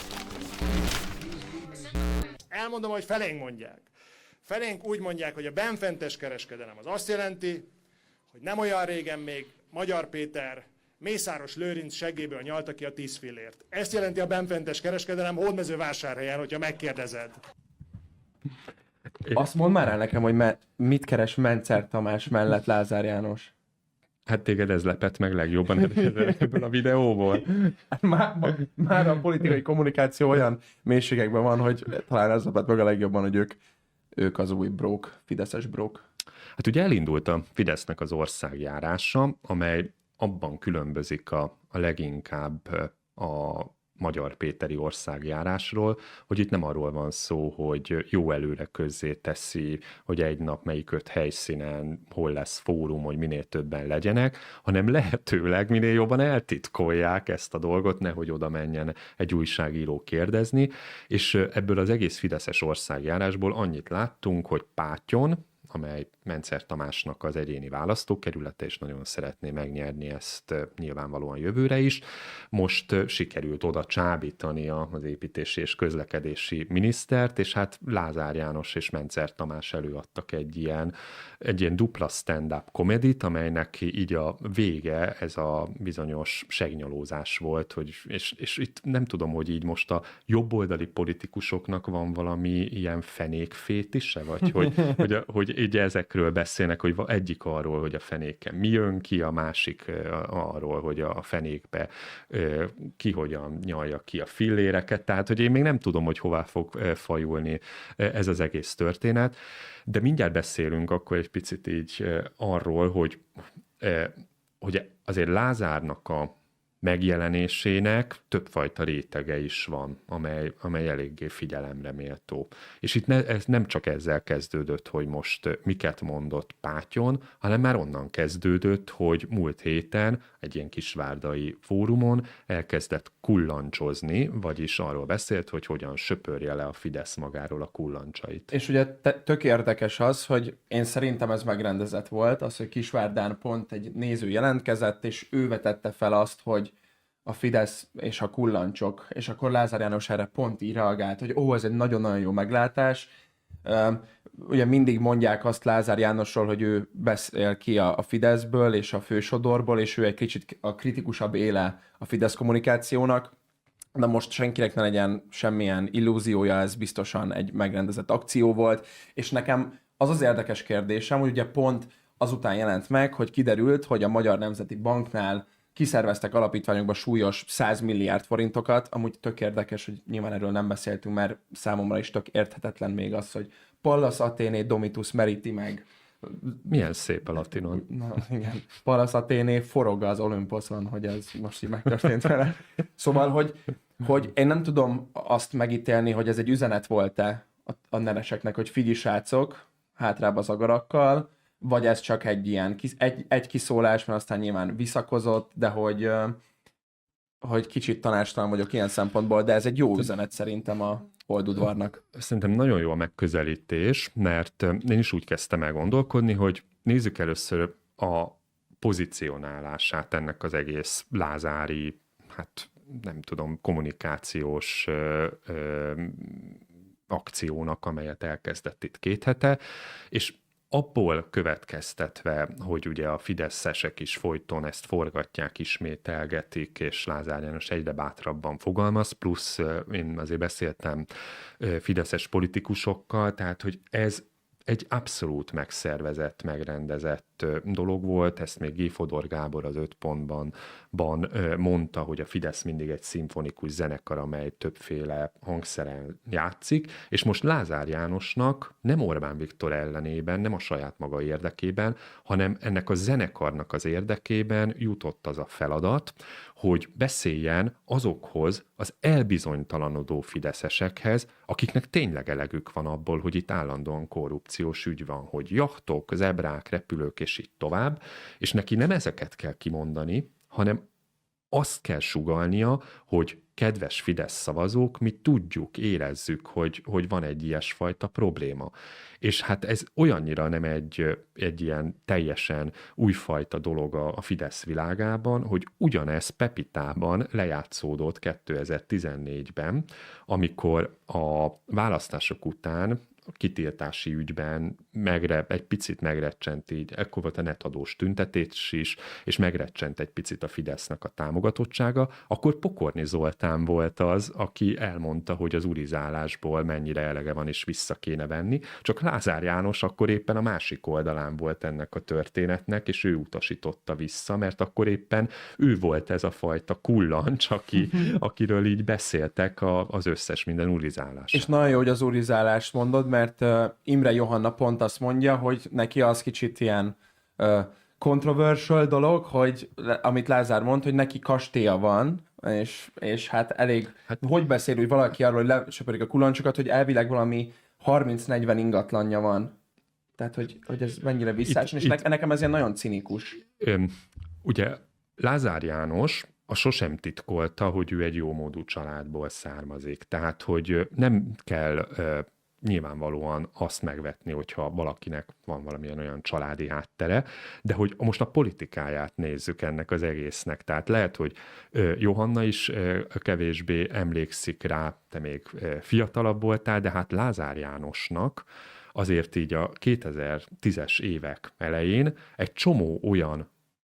Elmondom, hogy felénk mondják. Felénk úgy mondják, hogy a benfentes kereskedelem az azt jelenti, hogy nem olyan régen még Magyar Péter Mészáros Lőrinc seggéből nyalta ki a 10 fillért. Ezt jelenti a benfentes kereskedelem Hódmezővásárhelyen, hogyha megkérdezed. Azt mondd már el nekem, hogy mit keres Mencer Tamás mellett Lázár János. Hát téged ez lepett meg legjobban ebből a videóból. Már a politikai kommunikáció olyan mélységekben van, hogy talán ez lepett meg a legjobban, hogy ők az új brók, fideszes brók. Hát ugye elindult a Fidesznek az országjárása, amely abban különbözik a leginkább a Magyar Péteri országjárásról, hogy itt nem arról van szó, hogy jó előre közzé teszi, hogy egy nap melyik 5 helyszínen hol lesz fórum, hogy minél többen legyenek, hanem lehetőleg minél jobban eltitkolják ezt a dolgot, nehogy oda menjen egy újságíró kérdezni, és ebből az egész fideszes országjárásból annyit láttunk, hogy Pátyon, amely Mencer Tamásnak az egyéni választókerülete, és nagyon szeretné megnyerni ezt nyilvánvalóan jövőre is. Most sikerült oda csábítani az építési és közlekedési minisztert, és hát Lázár János és Mencer Tamás előadtak egy ilyen dupla stand-up komedit, amelynek így a vége ez a bizonyos segnyalózás volt, és itt nem tudom, hogy így most a jobboldali politikusoknak van valami ilyen fenékfétise, vagy hogy így ezekről beszélnek, hogy egyik arról, hogy a fenéken mi jön ki, a másik arról, hogy a fenékbe ki hogyan nyalja ki a filléreket, tehát hogy én még nem tudom, hogy hová fog fajulni ez az egész történet, de mindjárt beszélünk akkor egy picit így arról, hogy azért Lázárnak a megjelenésének többfajta rétege is van, amely eléggé figyelemre méltó. És itt ez nem csak ezzel kezdődött, hogy most miket mondott Pátyon, hanem már onnan kezdődött, hogy múlt héten egy ilyen kisvárdai fórumon elkezdett kullancsozni, vagyis arról beszélt, hogy hogyan söpörje le a Fidesz magáról a kullancsait. És ugye tök érdekes az, hogy én szerintem ez megrendezett volt, az, hogy Kisvárdán pont egy néző jelentkezett, és ő vetette fel azt, hogy a Fidesz és a kullancsok, és akkor Lázár János erre pont így reagált, hogy ez egy nagyon-nagyon jó meglátás. Ugye mindig mondják azt Lázár Jánosról, hogy ő beszél ki a Fideszből és a fősodorból, és ő egy kicsit a kritikusabb éle a Fidesz kommunikációnak, de most senkinek ne legyen semmilyen illúziója, ez biztosan egy megrendezett akció volt, és nekem az érdekes kérdésem, hogy ugye pont azután jelent meg, hogy kiderült, hogy a Magyar Nemzeti Banknál kiszerveztek alapítványokba súlyos 100 milliárd forintokat, amúgy tök érdekes, hogy nyilván erről nem beszéltünk, mert számomra is tök érthetetlen még az, hogy Pallas Athéné Domitus Meriti meg. Milyen szép a latinon. Na, igen. Pallas Athéné forog az Olymposzon, hogy ez most így megtörtént vele. Szóval, hogy én nem tudom azt megítélni, hogy ez egy üzenet volt-e a neveseknek, hogy figyelj srácok, hátrább az agarakkal, vagy ez csak egy ilyen egy kiszólás, mert aztán nyilván visszakozott, de hogy kicsit tanácstalan vagyok ilyen szempontból, de ez egy jó üzenet szerintem a holdudvarnak. Szerintem nagyon jó a megközelítés, mert én is úgy kezdtem el gondolkodni, hogy nézzük először a pozícionálását ennek az egész lázári, hát nem tudom, kommunikációs akciónak, amelyet elkezdett itt 2 hete, és abból következtetve, hogy ugye a fideszesek is folyton ezt forgatják, ismételgetik, és Lázár János egyre bátrabban fogalmaz, plusz én azért beszéltem fideszes politikusokkal, tehát hogy ez egy abszolút megszervezett, megrendezett dolog volt, ezt még G. Fodor Gábor az 5 pontban mondta, hogy a Fidesz mindig egy szimfonikus zenekar, amely többféle hangszeren játszik, és most Lázár Jánosnak nem Orbán Viktor ellenében, nem a saját maga érdekében, hanem ennek a zenekarnak az érdekében jutott az a feladat, hogy beszéljen azokhoz az elbizonytalanodó fideszesekhez, akiknek tényleg elegük van abból, hogy itt állandóan korrupciós ügy van, hogy jachtok, zebrák, repülők és így tovább, és neki nem ezeket kell kimondani, hanem azt kell sugallnia, hogy kedves Fidesz szavazók, mi tudjuk, érezzük, hogy van egy ilyesfajta probléma. És hát ez olyannyira nem egy ilyen teljesen újfajta dolog a Fidesz világában, hogy ugyanez Pepitában lejátszódott 2014-ben, amikor a választások után a kitiltási ügyben egy picit megrecsent így, ekkor volt a netadós tüntetés is, és megrecsent egy picit a Fidesznek a támogatottsága, akkor Pokorni Zoltán volt az, aki elmondta, hogy az urizálásból mennyire elege van, és vissza kéne venni, csak Lázár János akkor éppen a másik oldalán volt ennek a történetnek, és ő utasította vissza, mert akkor éppen ő volt ez a fajta kullancs, akiről így beszéltek az összes minden urizálás. És nagyon jó, hogy az urizálást mondod, mert Imre Johanna pont azt mondja, hogy neki az kicsit ilyen controversial dolog, hogy amit Lázár mond, hogy neki kastélya van, és hát elég, hogy beszél úgy valaki arról, hogy lesöpörik a kulancsokat, hogy elvileg valami 30-40 ingatlanja van. Tehát, hogy ez mennyire visszás, és nekem ez ilyen nagyon cinikus. Ugye Lázár János sosem titkolta, hogy ő egy jómódú családból származik. Tehát, hogy nem kell nyilvánvalóan azt megvetni, hogyha valakinek van valamilyen olyan családi háttere, de hogy most a politikáját nézzük ennek az egésznek. Tehát lehet, hogy Johanna is kevésbé emlékszik rá, te még fiatalabb voltál, de hát Lázár Jánosnak azért így a 2010-es évek elején egy csomó olyan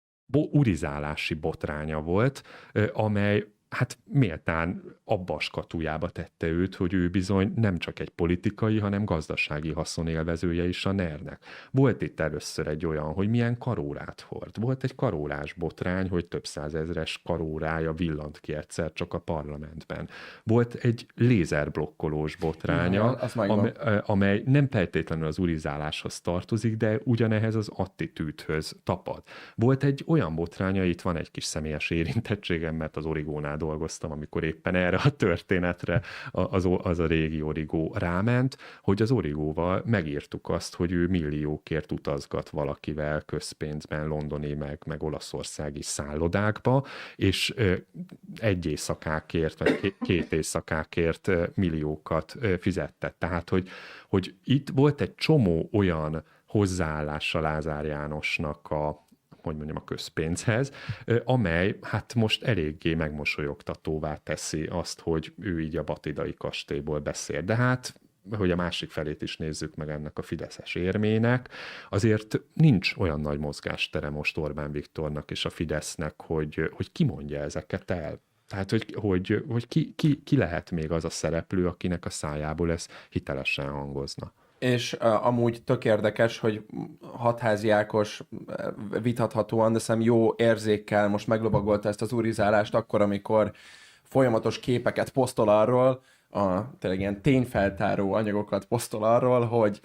urizálási botránya volt, amely hát méltán abba a skatujába tette őt, hogy ő bizony nem csak egy politikai, hanem gazdasági haszonélvezője is a NER-nek. Volt itt először egy olyan, hogy milyen karórát hord. Volt egy karórás botrány, hogy több százezres karórája villant ki egyszer csak a parlamentben. Volt egy lézerblokkolós botránya, amely nem feltétlenül az urizáláshoz tartozik, de ugyanehhez az attitűdhöz tapad. Volt egy olyan botránya, itt van egy kis személyes érintettségem, mert az Origónál dolgoztam, amikor éppen erre a történetre az a régi Origó ráment, hogy az Origóval megírtuk azt, hogy ő milliókért utazgat valakivel közpénzben londoni meg olaszországi szállodákba, és egy éjszakákért, vagy két éjszakákért milliókat fizettet. Tehát, hogy itt volt egy csomó olyan hozzáállása Lázár Jánosnak a közpénzhez, amely hát most eléggé megmosolyogtatóvá teszi azt, hogy ő így a batidai kastélyból beszél. De hát, hogy a másik felét is nézzük meg ennek a fideszes érmének, azért nincs olyan nagy mozgástere most Orbán Viktornak és a Fidesznek, hogy ki mondja ezeket el. Tehát, hogy ki lehet még az a szereplő, akinek a szájából ez hitelesen hangozna. És amúgy tök érdekes, hogy Hatházi Ákos vitathatóan, de szerintem jó érzékkel most meglovagolta ezt az urizálást akkor, amikor folyamatos képeket posztol arról, tényleg ilyen tényfeltáró anyagokat posztol arról, hogy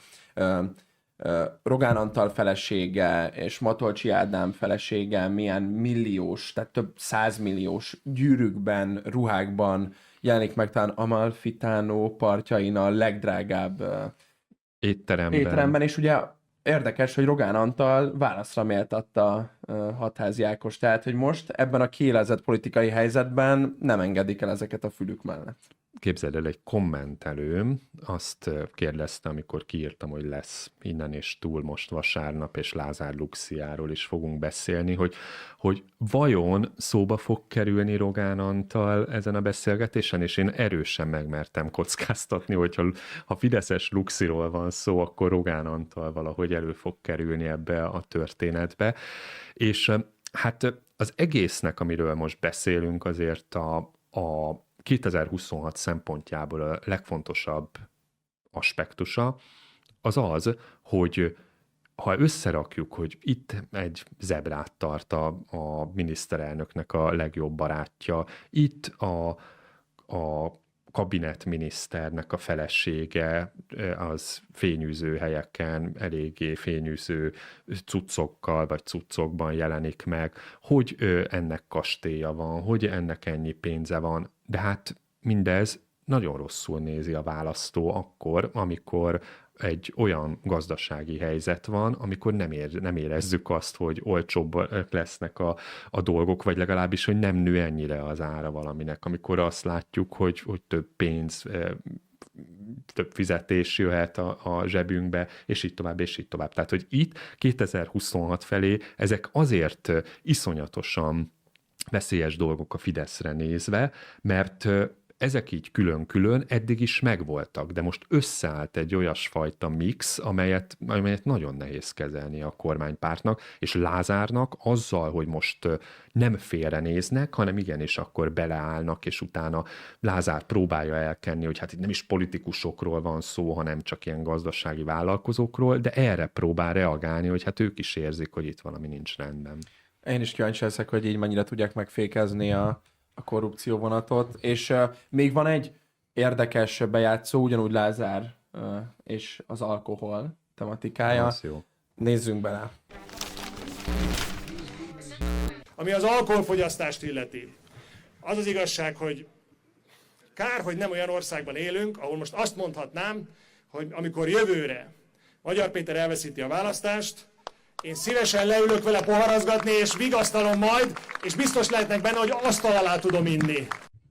Rogán Antal felesége és Matolcsi Ádám felesége milyen milliós, tehát több 100 milliós gyűrűkben, ruhákban jelenik meg talán Amalfitánó partjain a legdrágább étteremben, és ugye érdekes, hogy Rogán Antal válaszra méltatta Hatházi Ákos, tehát hogy most ebben a kiélezett politikai helyzetben nem engedik el ezeket a fülük mellett. Képzeld el, egy kommentelőm azt kérdezte, amikor kiírtam, hogy lesz innen és túl most vasárnap, és Lázár Luxiáról is fogunk beszélni, hogy vajon szóba fog kerülni Rogán Antal ezen a beszélgetésen, és én erősen megmertem kockáztatni, hogyha ha fideszes Luxiról van szó, akkor Rogán Antal valahogy elő fog kerülni ebbe a történetbe. És hát az egésznek, amiről most beszélünk, azért a 2026 szempontjából a legfontosabb aspektusa az, hogy ha összerakjuk, hogy itt egy zebrát tart a miniszterelnöknek a legjobb barátja, itt a kabinetminiszternek a felesége az fényűző helyeken, eléggé fényűző cuccokkal vagy cuccokban jelenik meg, hogy ennek kastélya van, hogy ennek ennyi pénze van, de hát mindez nagyon rosszul nézi a választó akkor, amikor egy olyan gazdasági helyzet van, amikor nem érezzük azt, hogy olcsóbbak lesznek a dolgok, vagy legalábbis, hogy nem nő ennyire az ára valaminek, amikor azt látjuk, hogy több pénz, több fizetés jöhet a zsebünkbe, és így tovább, és így tovább. Tehát, hogy itt 2026 felé ezek azért iszonyatosan veszélyes dolgok a Fideszre nézve, mert ezek így külön-külön eddig is megvoltak, de most összeállt egy olyasfajta mix, amelyet nagyon nehéz kezelni a kormánypártnak, és Lázárnak azzal, hogy most nem félrenéznek, hanem igenis akkor beleállnak, és utána Lázár próbálja elkenni, hogy hát itt nem is politikusokról van szó, hanem csak ilyen gazdasági vállalkozókról, de erre próbál reagálni, hogy hát ők is érzik, hogy itt valami nincs rendben. Én is kíváncsi leszek, hogy így mennyire tudják megfékezni a korrupció vonatot. És még van egy érdekes bejátszó, ugyanúgy Lázár és az alkohol tematikája. Jó. Nézzünk bele. Ami az alkoholfogyasztást illeti, az az igazság, hogy kár, hogy nem olyan országban élünk, ahol most azt mondhatnám, hogy amikor jövőre Magyar Péter elveszíti a választást, én szívesen leülök vele poharazgatni, és vigasztalom majd, és biztos lehetnek benne, hogy asztal alá tudom inni.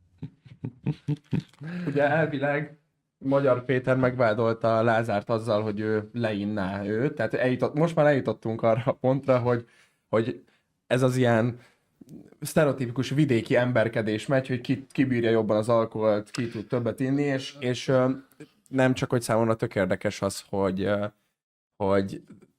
Ugye elvileg Magyar Péter megvádolta Lázárt azzal, hogy ő leinná őt. Tehát most már eljutottunk arra a pontra, hogy ez az ilyen sztereotipikus vidéki emberkedés megy, hogy ki bírja jobban az alkoholt, ki tud többet inni, és nem csak, hogy számomra tök érdekes az, hogy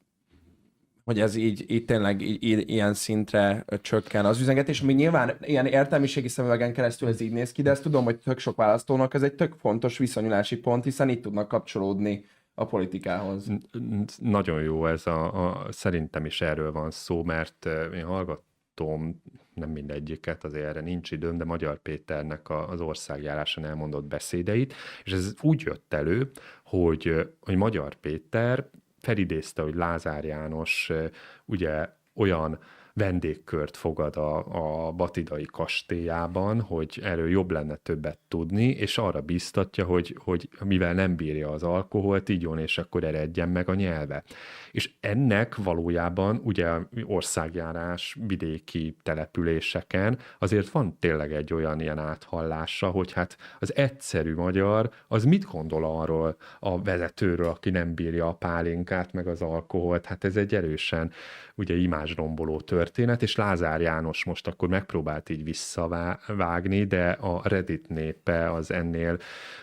ez így tényleg ilyen szintre csökken az üzengetés, ami nyilván ilyen értelmiségi szemüvegen keresztül ez így néz ki, de ezt tudom, hogy tök sok választónak ez egy tök fontos viszonyulási pont, hiszen így tudnak kapcsolódni a politikához. Nagyon jó ez szerintem is erről van szó, mert én hallgattam nem mindegyiket, azért erre nincs időm, de Magyar Péternek az országjárásán elmondott beszédeit, és ez úgy jött elő, hogy Magyar Péter felidézte, hogy Lázár János ugye olyan vendégkört fogad a batidai kastélyában, hogy erről jobb lenne többet tudni, és arra bíztatja, hogy mivel nem bírja az alkoholt, igyon, és akkor eredjen meg a nyelve. És ennek valójában ugye országjárás vidéki településeken azért van tényleg egy olyan ilyen áthallása, hogy hát az egyszerű magyar, az mit gondol arról a vezetőről, aki nem bírja a pálinkát, meg az alkoholt, hát ez egy erősen ugye imázsromboló történet, és Lázár János most akkor megpróbált így visszavágni, de a Reddit népe az ennél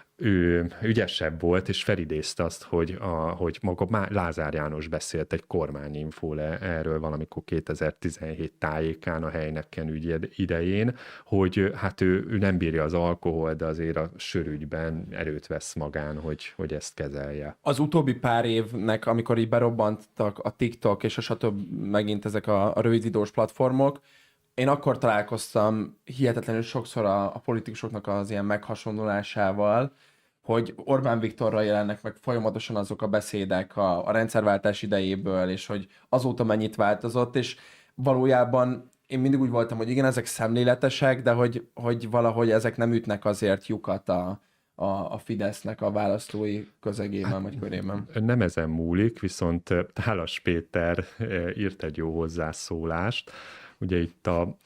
ő ügyesebb volt, és felidézte azt, hogy maga Lázár János beszélt egy kormányinfó erről valamikor 2017 tájékán a Heineken ügy idején, hogy hát ő nem bírja az alkohol, de azért a sörügyben erőt vesz magán, hogy ezt kezelje. Az utóbbi pár évnek, amikor így berobbantak a TikTok és a stb. Megint ezek a rövid videós platformok, én akkor találkoztam hihetetlenül sokszor a politikusoknak az ilyen meghasonlulásával, hogy Orbán Viktorral jelennek meg folyamatosan azok a beszédek a rendszerváltás idejéből, és hogy azóta mennyit változott, és valójában én mindig úgy voltam, hogy igen, ezek szemléletesek, de hogy valahogy ezek nem ütnek azért lyukat a Fidesznek a választói közegében, vagy körében. Nem ezen múlik, viszont Tálas Péter írt egy jó hozzászólást. Ugye itt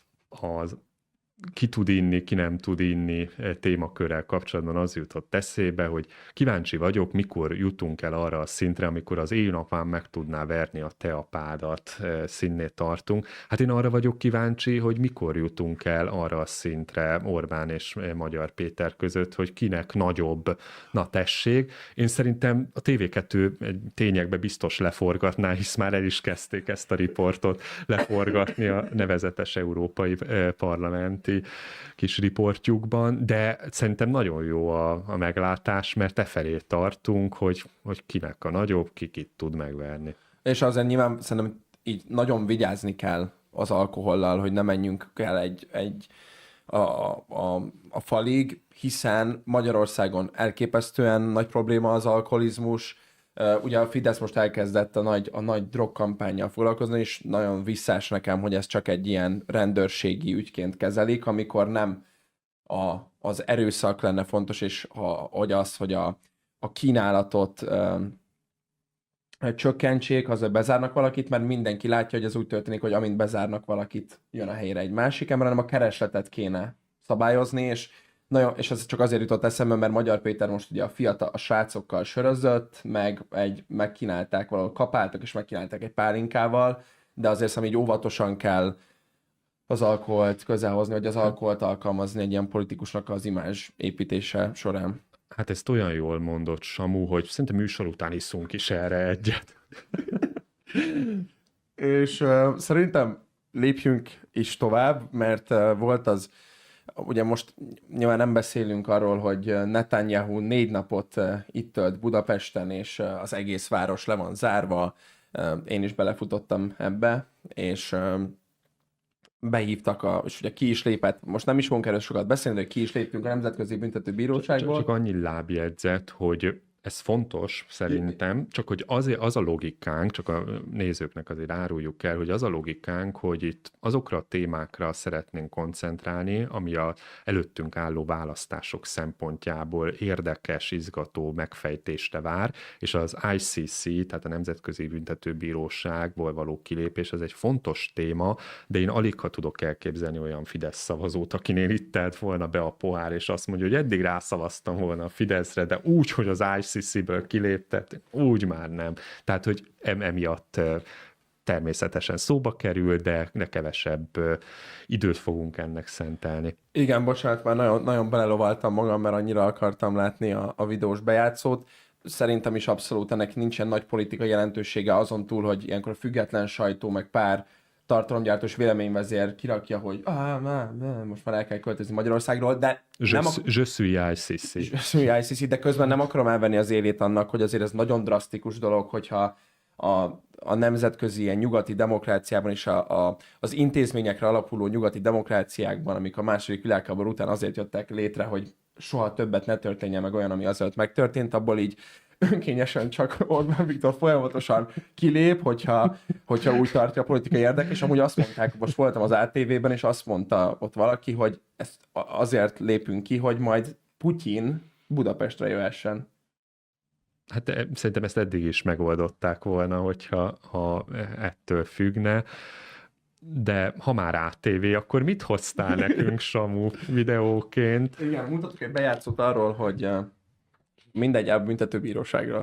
az ki tud inni, ki nem tud inni témakörrel kapcsolatban az jutott eszébe, hogy kíváncsi vagyok, mikor jutunk el arra a szintre, amikor az én apám meg tudná verni a te apádat, színnél tartunk. Hát én arra vagyok kíváncsi, hogy mikor jutunk el arra a szintre Orbán és Magyar Péter között, hogy kinek nagyobb, na tessék. Én szerintem a TV2 tényekbe biztos leforgatná, hisz már el is kezdték ezt a riportot leforgatni a nevezetes európai parlamenti kis riportjukban, de szerintem nagyon jó a meglátás, mert felé tartunk, hogy kinek a nagyobb, kit tud megverni. És azért nyilván szerintem így nagyon vigyázni kell az alkohollal, hogy ne menjünk el a falig, hiszen Magyarországon elképesztően nagy probléma az alkoholizmus. Ugye a Fidesz most elkezdett a nagy drogkampánnyal foglalkozni, és nagyon visszás nekem, hogy ez csak egy ilyen rendőrségi ügyként kezelik, amikor nem az erőszak lenne fontos, és hogy a kínálatot csökkentsék, azért bezárnak valakit, mert mindenki látja, hogy ez úgy történik, hogy amint bezárnak valakit, jön a helyére egy másik ember, hanem a keresletet kéne szabályozni, és ez csak azért jutott eszembe, mert Magyar Péter most ugye a srácokkal sörözött, megkínálták, valahol kapáltak, és megkínálták egy pálinkával, de azért szerintem így óvatosan kell az alkoholt közelhozni, vagy az alkoholt alkalmazni egy ilyen politikusnak az imázs építése során. Hát ezt olyan jól mondott, Samu, hogy szerintem műsor után iszunk is erre egyet. És szerintem lépjünk is tovább, mert volt az, ugye most nyilván nem beszélünk arról, hogy Netanyahu 4 napot itt tölt Budapesten, és az egész város le van zárva. Én is belefutottam ebbe, és behívtak, és ugye ki is lépett, most nem is fogunk erről sokat beszélni, de ki is léptünk a Nemzetközi Büntetőbíróságból. Csak annyi lábjegyzet, hogy ez fontos szerintem, csak hogy az a logikánk, csak a nézőknek azért áruljuk el, hogy az a logikánk, hogy itt azokra a témákra szeretnénk koncentrálni, ami a előttünk álló választások szempontjából érdekes, izgató megfejtésre vár, és az ICC, tehát a Nemzetközi Büntetőbíróságból való kilépés, az egy fontos téma, de én alig tudok elképzelni olyan Fidesz szavazót, akinél itt telt volna be a pohár, és azt mondja, hogy eddig rászavaztam volna a Fideszre, de úgy, hogy az ICC-ből kiléptet, úgy már nem. Tehát, hogy emiatt természetesen szóba kerül, de kevesebb időt fogunk ennek szentelni. Igen, bocsánat, már nagyon, nagyon belelovaltam magam, mert annyira akartam látni a videós bejátszót. Szerintem is abszolút ennek nincsen nagy politikai jelentősége azon túl, hogy ilyenkor a független sajtó, meg pár tartalomgyártós véleményvezér kirakja, hogy most már el kell költözni Magyarországról, de Je suis ICC. De közben nem akarom elvenni az élét annak, hogy azért ez nagyon drasztikus dolog, hogyha a nemzetközi ilyen nyugati demokráciában és az intézményekre alapuló nyugati demokráciákban, amik a második világháború után azért jöttek létre, hogy soha többet ne történjen meg olyan, ami azelőtt megtörtént, abból így önkényesen csak Orbán Viktor folyamatosan kilép, hogyha úgy tartja a politikai érdek, és amúgy azt mondták, most voltam az ATV-ben, és azt mondta ott valaki, hogy ezt azért lépünk ki, hogy majd Putyin Budapestre jöhessen. Hát szerintem ezt eddig is megoldották volna, ha ettől függne. De ha már ATV, akkor mit hoztál nekünk, Samu, videóként? Igen, mutatok egy bejátszót arról, hogy mindegy, a büntetőbíróságra.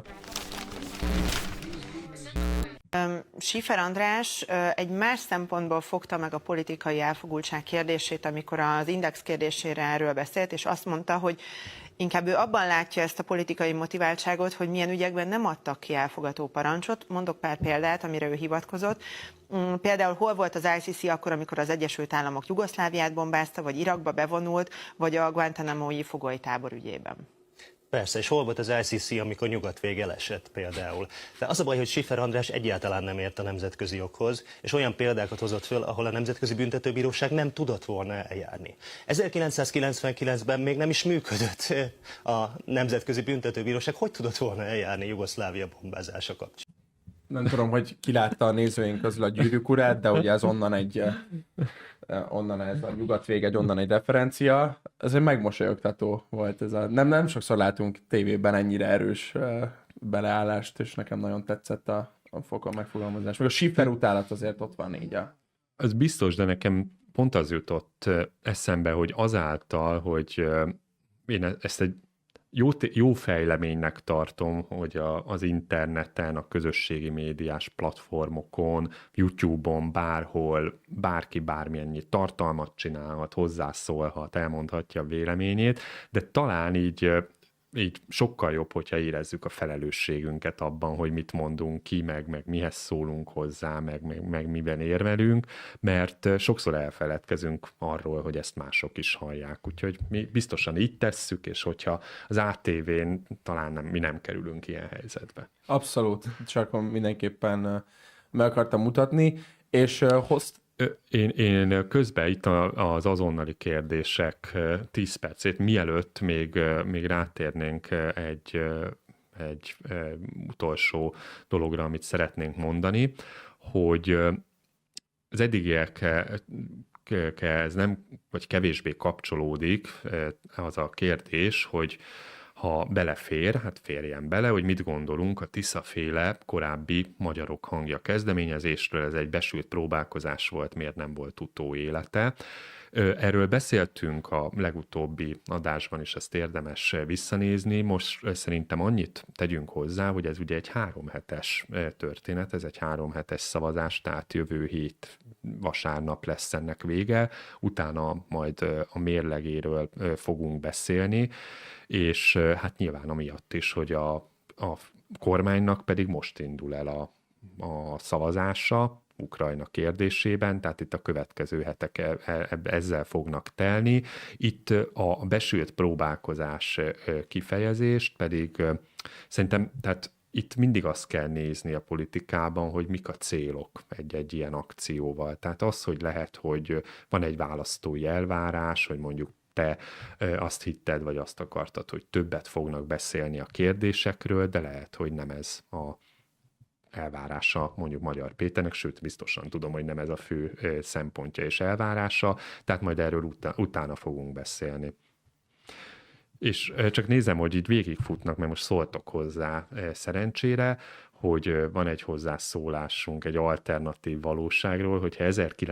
Schiffer András egy más szempontból fogta meg a politikai elfogultság kérdését, amikor az Index kérdésére erről beszélt, és azt mondta, hogy inkább ő abban látja ezt a politikai motiváltságot, hogy milyen ügyekben nem adtak ki elfogató parancsot. Mondok pár példát, amire ő hivatkozott. Például hol volt az ICC akkor, amikor az Egyesült Államok Jugoszláviát bombázta, vagy Irakba bevonult, vagy a Guantanamo-i fogolytábor ügyében. Persze, és hol volt az ICC, amikor Nyugatvég elesett például. De az a baj, hogy Schiffer András egyáltalán nem ért a nemzetközi joghoz, és olyan példákat hozott föl, ahol a Nemzetközi Büntetőbíróság nem tudott volna eljárni. 1999-ben még nem is működött a Nemzetközi Büntetőbíróság. Hogy tudott volna eljárni Jugoszlávia bombázása kapcsán? Nem tudom, hogy ki látta a nézőink közül a Gyűrűk urát, de ugye ez onnan ez a Nyugatvég, onnan egy referencia. Ez egy megmosolyogtató volt. Nem sokszor látunk tévében ennyire erős beleállást, és nekem nagyon tetszett a fokon megfogalmazás. Meg a Schiffer utálat azért ott van így. Az biztos, de nekem pont az jutott eszembe, hogy azáltal, hogy én ezt egy jó fejleménynek tartom, hogy az interneten, a közösségi médiás platformokon, YouTube-on, bárhol, bárki bármilyen tartalmat csinálhat, hozzászólhat, elmondhatja a véleményét, de talán így sokkal jobb, hogyha érezzük a felelősségünket abban, hogy mit mondunk ki, meg mihez szólunk hozzá, meg miben érvelünk, mert sokszor elfeledkezünk arról, hogy ezt mások is hallják. Úgyhogy mi biztosan így tesszük, és hogyha az ATV-n talán mi nem kerülünk ilyen helyzetbe. Abszolút, csak mindenképpen meg akartam mutatni, és Én közben itt az azonnali kérdések 10 percét, mielőtt még rátérnénk egy utolsó dologra, amit szeretnénk mondani, hogy az eddigiekhez nem, vagy kevésbé kapcsolódik az a kérdés, hogy ha belefér, hát férjen bele, hogy mit gondolunk a Tisza-féle korábbi Magyarok Hangja kezdeményezésről. Ez egy besült próbálkozás volt, miért nem volt utóélete. Erről beszéltünk a legutóbbi adásban, és ezt érdemes visszanézni. Most szerintem annyit tegyünk hozzá, hogy ez ugye egy 3 hetes történet, ez egy 3 hetes szavazás, tehát jövő hét vasárnap lesz ennek vége, utána majd a mérlegéről fogunk beszélni, és hát nyilván amiatt is, hogy a kormánynak pedig most indul el a szavazása Ukrajna kérdésében, tehát itt a következő hetek ezzel fognak telni. Itt a besült próbálkozás kifejezést pedig szerintem, tehát itt mindig azt kell nézni a politikában, hogy mik a célok egy ilyen akcióval. Tehát az, hogy lehet, hogy van egy választói elvárás, hogy mondjuk te azt hitted, vagy azt akartad, hogy többet fognak beszélni a kérdésekről, de lehet, hogy nem ez a elvárása mondjuk Magyar Péternek, sőt, biztosan tudom, hogy nem ez a fő szempontja és elvárása, tehát majd erről utána fogunk beszélni. És csak nézem, hogy itt végigfutnak, mert most szóltok hozzá szerencsére, hogy van egy hozzászólásunk egy alternatív valóságról, hogyha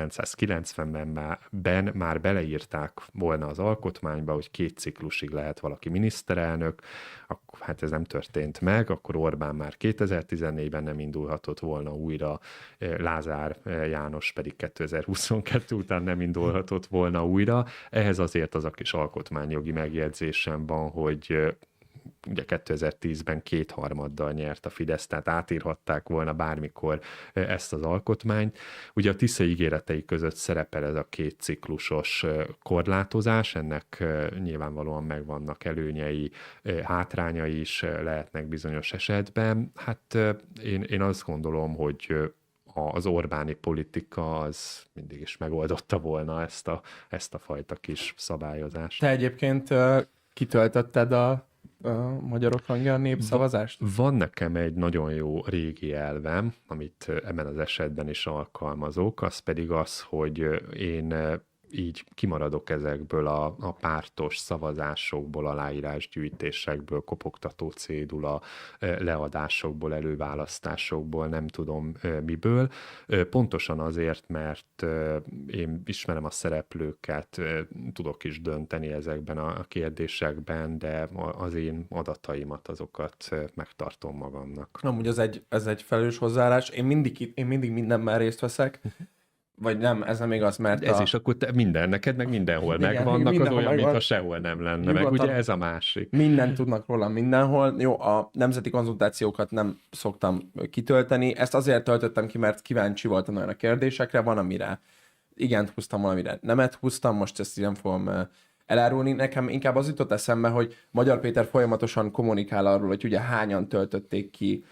1990-ben már beleírták volna az alkotmányba, hogy 2 ciklusig lehet valaki miniszterelnök, akkor hát ez nem történt meg, akkor Orbán már 2014-ben nem indulhatott volna újra, Lázár János pedig 2022 után nem indulhatott volna újra. Ehhez azért az a kis alkotmányjogi megjegyzésem van, hogy ugye 2010-ben 2/3 nyert a Fidesz, tehát átírhatták volna bármikor ezt az alkotmányt. Ugye a Tisza ígéretei között szerepel ez a 2 ciklusos korlátozás, ennek nyilvánvalóan megvannak előnyei, hátrányai is lehetnek bizonyos esetben. Hát én azt gondolom, hogy az Orbáni politika az mindig is megoldotta volna ezt a fajta kis szabályozást. Te egyébként kitöltötted a Magyarok Hangja népszavazást? Van nekem egy nagyon jó régi elvem, amit ebben az esetben is alkalmazok, az pedig az, hogy én így kimaradok ezekből a pártos szavazásokból, aláírásgyűjtésekből, kopogtató cédula leadásokból, előválasztásokból, nem tudom miből. Pontosan azért, mert én ismerem a szereplőket, tudok is dönteni ezekben a kérdésekben, de az én adataimat, azokat megtartom magamnak. Amúgy ez egy felelős hozzáállás. Én mindig mindenben részt veszek. Vagy nem, ez nem igaz, mert ez is, akkor neked meg mindenhol igen, megvannak, az olyan, mintha sehol nem lenne meg. Ugye ez a másik. Mindent tudnak róla mindenhol. Jó, a nemzeti konzultációkat nem szoktam kitölteni. Ezt azért töltöttem ki, mert kíváncsi voltam olyan a kérdésekre. Van, amire igent húztam, valamire nemet húztam. Most ezt így nem fogom elárulni. Nekem inkább az jutott eszembe, hogy Magyar Péter folyamatosan kommunikál arról, hogy ugye hányan töltötték ki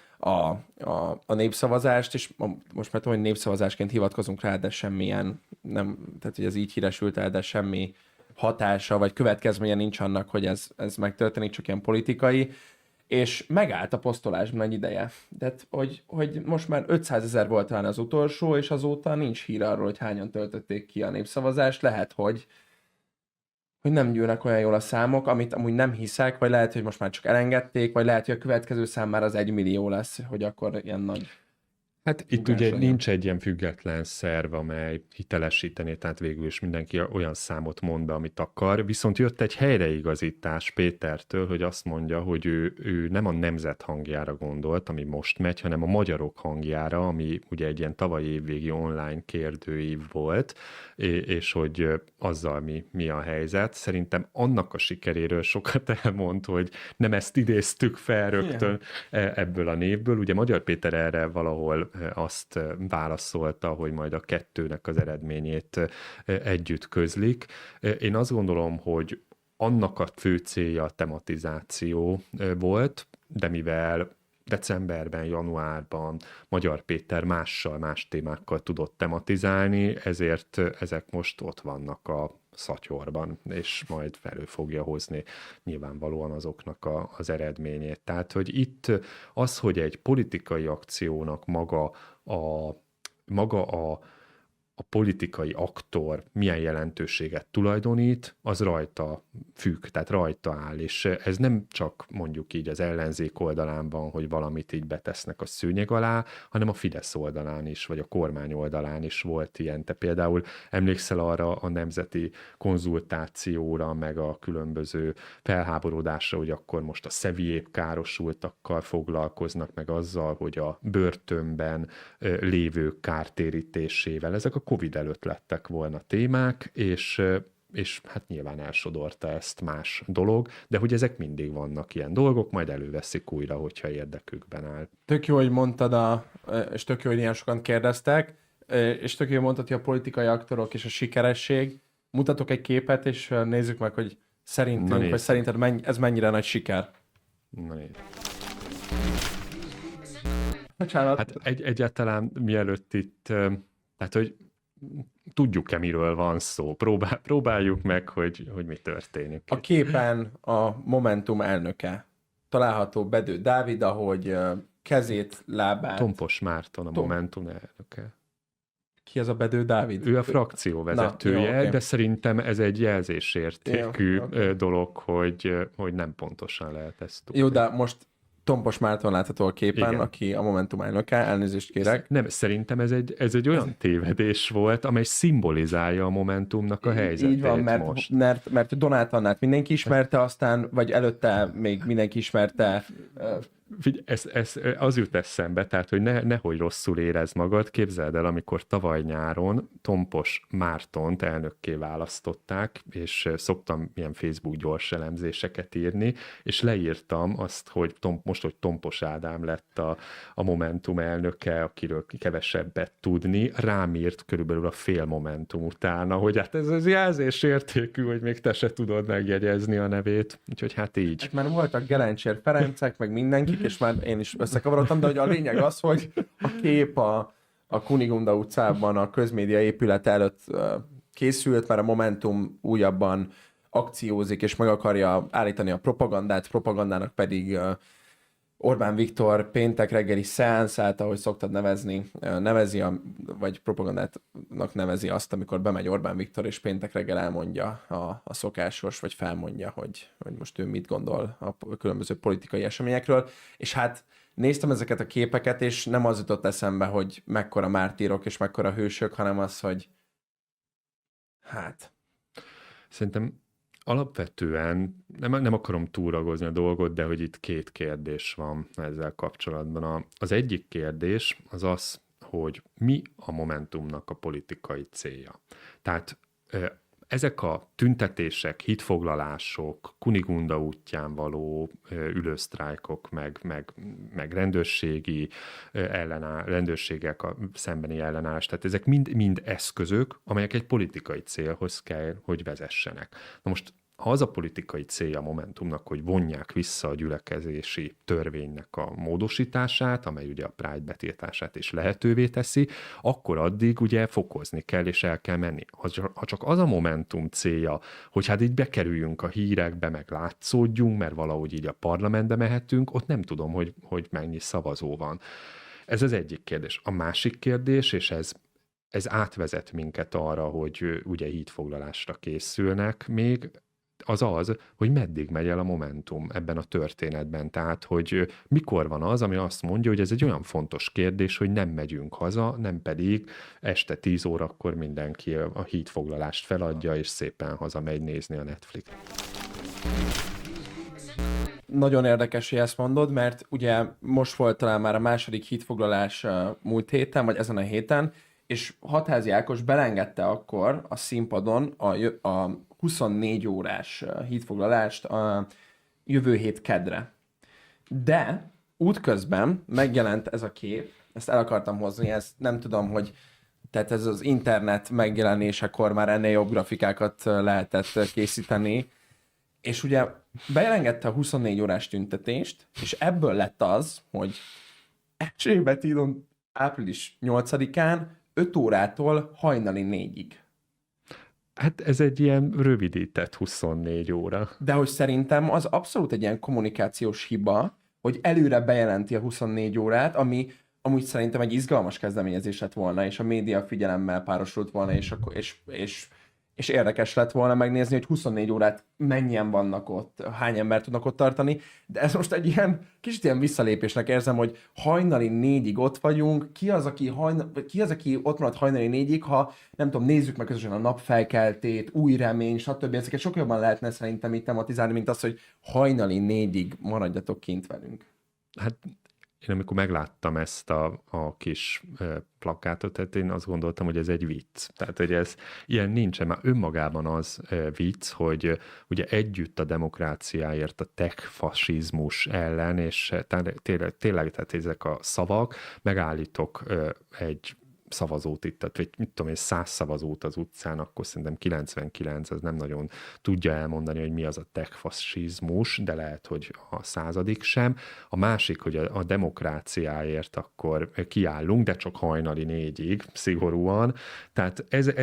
a népszavazást, és most már tudom, hogy népszavazásként hivatkozunk rá, de semmilyen, nem, tehát hogy ez így híresült el, de semmi hatása, vagy következménye nincs annak, hogy ez megtörténik, csak ilyen politikai, és megállt a posztolásban egy ideje. Tehát, hogy most már 500 000 volt talán az utolsó, és azóta nincs hír arról, hogy hányan töltötték ki a népszavazást, lehet, hogy nem gyűlnek olyan jól a számok, amit amúgy nem hiszek, vagy lehet, hogy most már csak elengedték, vagy lehet, hogy a következő szám már az 1 millió lesz, hogy akkor ilyen nagy... Hát itt ugye nincs egy ilyen független szerv, amely hitelesítené, tehát végül is mindenki olyan számot mond be, amit akar, viszont jött egy helyreigazítás Pétertől, hogy azt mondja, hogy ő nem a nemzet hangjára gondolt, ami most megy, hanem a magyarok hangjára, ami ugye egy ilyen tavalyi évvégi online kérdőív volt, és hogy azzal mi a helyzet. Szerintem annak a sikeréről sokat elmond, hogy nem ezt idéztük fel rögtön ebből a névből. Ugye Magyar Péter erre valahol azt válaszolta, hogy majd a 2-nek az eredményét együtt közlik. Én azt gondolom, hogy annak a fő célja a tematizáció volt, de mivel decemberben, januárban Magyar Péter más témákkal tudott tematizálni, ezért ezek most ott vannak a szatyorban, és majd elő fogja hozni nyilvánvalóan azoknak az eredményét. Tehát, hogy itt az, hogy egy politikai akciónak maga a politikai aktor milyen jelentőséget tulajdonít, az rajta függ, tehát rajta áll, és ez nem csak mondjuk így az ellenzék oldalán van, hogy valamit így betesznek a szőnyeg alá, hanem a Fidesz oldalán is, vagy a kormány oldalán is volt ilyen. Te például emlékszel arra a nemzeti konzultációra, meg a különböző felháborodásra, hogy akkor most a szeviébb károsultakkal foglalkoznak, meg azzal, hogy a börtönben lévők kártérítésével. Ezek a Covid előtt lettek volna témák, és hát nyilván elsodorta ezt más dolog, de hogy ezek mindig vannak ilyen dolgok, majd előveszik újra, hogyha érdekükben áll. Tök jó, hogy mondtad, és tök jó, hogy ilyen sokan kérdeztek, és tök jó, hogy mondtad, hogy a politikai aktorok és a sikeresség. Mutatok egy képet, és nézzük meg, hogy szerintünk, vagy szerinted ez mennyire nagy siker. Na, nézd. Bocsánat. Hát egyáltalán mielőtt itt, tehát hogy tudjuk-e, miről van szó? Próbáljuk meg, hogy mi történik. A képen a Momentum elnöke. Található Bedő Dávid, ahogy kezét, lábát... Tompos Márton a Momentum elnöke. Ki az a Bedő Dávid? Ő a frakció vezetője, jó, okay. De szerintem ez egy jelzésértékű dolog, hogy nem pontosan lehet ezt tudni. Jó, de most Tompos Márton látható a képen, Igen. Aki a Momentum elnöke, elnézést kérek. Nem, szerintem ez egy olyan tévedés volt, amely szimbolizálja a Momentumnak a helyzetét. Így van, most. mert Donát Annát mindenki ismerte, aztán, vagy előtte még mindenki ismerte. Figyelj, ez az jut eszembe, tehát, hogy nehogy rosszul érezd magad, képzeld el, amikor tavaly nyáron Tompos Mártont elnökké választották, és szoktam ilyen Facebook gyors elemzéseket írni, és leírtam azt, hogy most, hogy Tompos Ádám lett a Momentum elnöke, akiről kevesebbet tudni, rám írt körülbelül a fél Momentum utána, hogy hát ez jelzésértékű, hogy még te se tudod megjegyezni a nevét, úgyhogy hát így. Mert voltak Gelencsér Ferencek, meg mindenki, és már én is összekavarodtam, de hogy a lényeg az, hogy a kép a Kunigunda utcában a közmédia épület előtt készült, mert a Momentum újabban akciózik, és meg akarja állítani a propagandának pedig Orbán Viktor péntek reggeli szeánszát, ahogy szoktad nevezni, vagy propagandátnak nevezi azt, amikor bemegy Orbán Viktor, és péntek reggel elmondja a szokásos, vagy felmondja, hogy most ő mit gondol a különböző politikai eseményekről. És hát néztem ezeket a képeket, és nem az jutott eszembe, hogy mekkora mártírok és mekkora hősök, hanem az, hogy hát... Szerintem alapvetően nem akarom túragozni a dolgot, de hogy itt két kérdés van ezzel kapcsolatban. Az egyik kérdés az az, hogy mi a Momentumnak a politikai célja. Tehát ezek a tüntetések, hitfoglalások, Kunigunda útján való ülősztrájkok, meg rendőrségek szembeni ellenállás, tehát ezek mind eszközök, amelyek egy politikai célhoz kell, hogy vezessenek. Na most, ha az a politikai célja a Momentumnak, hogy vonják vissza a gyülekezési törvénynek a módosítását, amely ugye a Pride betiltását is lehetővé teszi, akkor addig ugye fokozni kell és el kell menni. Ha csak az a Momentum célja, hogy hát így bekerüljünk a hírekbe, meg látszódjunk, mert valahogy így a parlamentbe mehetünk, ott nem tudom, hogy mennyi szavazó van. Ez az egyik kérdés. A másik kérdés, és ez átvezet minket arra, hogy ugye hídfoglalásra készülnek még, az, hogy meddig megy el a Momentum ebben a történetben. Tehát, hogy mikor van az, ami azt mondja, hogy ez egy olyan fontos kérdés, hogy nem megyünk haza, nem pedig este 10 órakor mindenki a hídfoglalást feladja, és szépen hazamegy nézni a Netflix. Nagyon érdekes, hogy ezt mondod, mert ugye most volt talán már a második hídfoglalás múlt héten, vagy ezen a héten, és Hatházi Ákos belengedte akkor a színpadon a 24 órás hídfoglalást a jövő hét kedre. De útközben megjelent ez a kép, ezt el akartam hozni, ezt nem tudom, hogy tehát ez az internet megjelenésekor már ennél jobb grafikákat lehetett készíteni, és ugye bejelengedte a 24 órás tüntetést, és ebből lett az, hogy Erzsébet hídon április 8-án 5 órától hajnali 4-ig. Hát ez egy ilyen rövidített 24 óra. De hogy szerintem az abszolút egy ilyen kommunikációs hiba, hogy előre bejelenti a 24 órát, ami amúgy szerintem egy izgalmas kezdeményezés lett volna, és a média figyelemmel párosult volna, és érdekes lett volna megnézni, hogy 24 órát mennyien vannak ott, hány ember tudnak ott tartani, de ez most egy ilyen, kicsit ilyen visszalépésnek érzem, hogy hajnali 4-ig ott vagyunk, ki az, aki ott marad hajnali 4-ig, ha nem tudom, nézzük meg közösen a napfelkeltét, új remény, stb. Ezeket sokkal jobban lehetne szerintem itt tematizálni, mint az, hogy hajnali 4-ig maradjatok kint velünk. Hát én amikor megláttam ezt a kis plakátot, tehát én azt gondoltam, hogy ez egy vicc. Tehát, hogy ez ilyen nincsen. Már önmagában az vicc, hogy ugye együtt a demokráciáért, a tech-fasizmus ellen, és tényleg tehát ezek a szavak, megállítok egy szavazót itt, tehát vagy mit tudom én, 100 szavazót az utcán, akkor szerintem 99 az nem nagyon tudja elmondani, hogy mi az a tech-fasizmus, de lehet, hogy a 100. sem. A másik, hogy a demokráciáért akkor kiállunk, de csak hajnali 4-ig, szigorúan. Tehát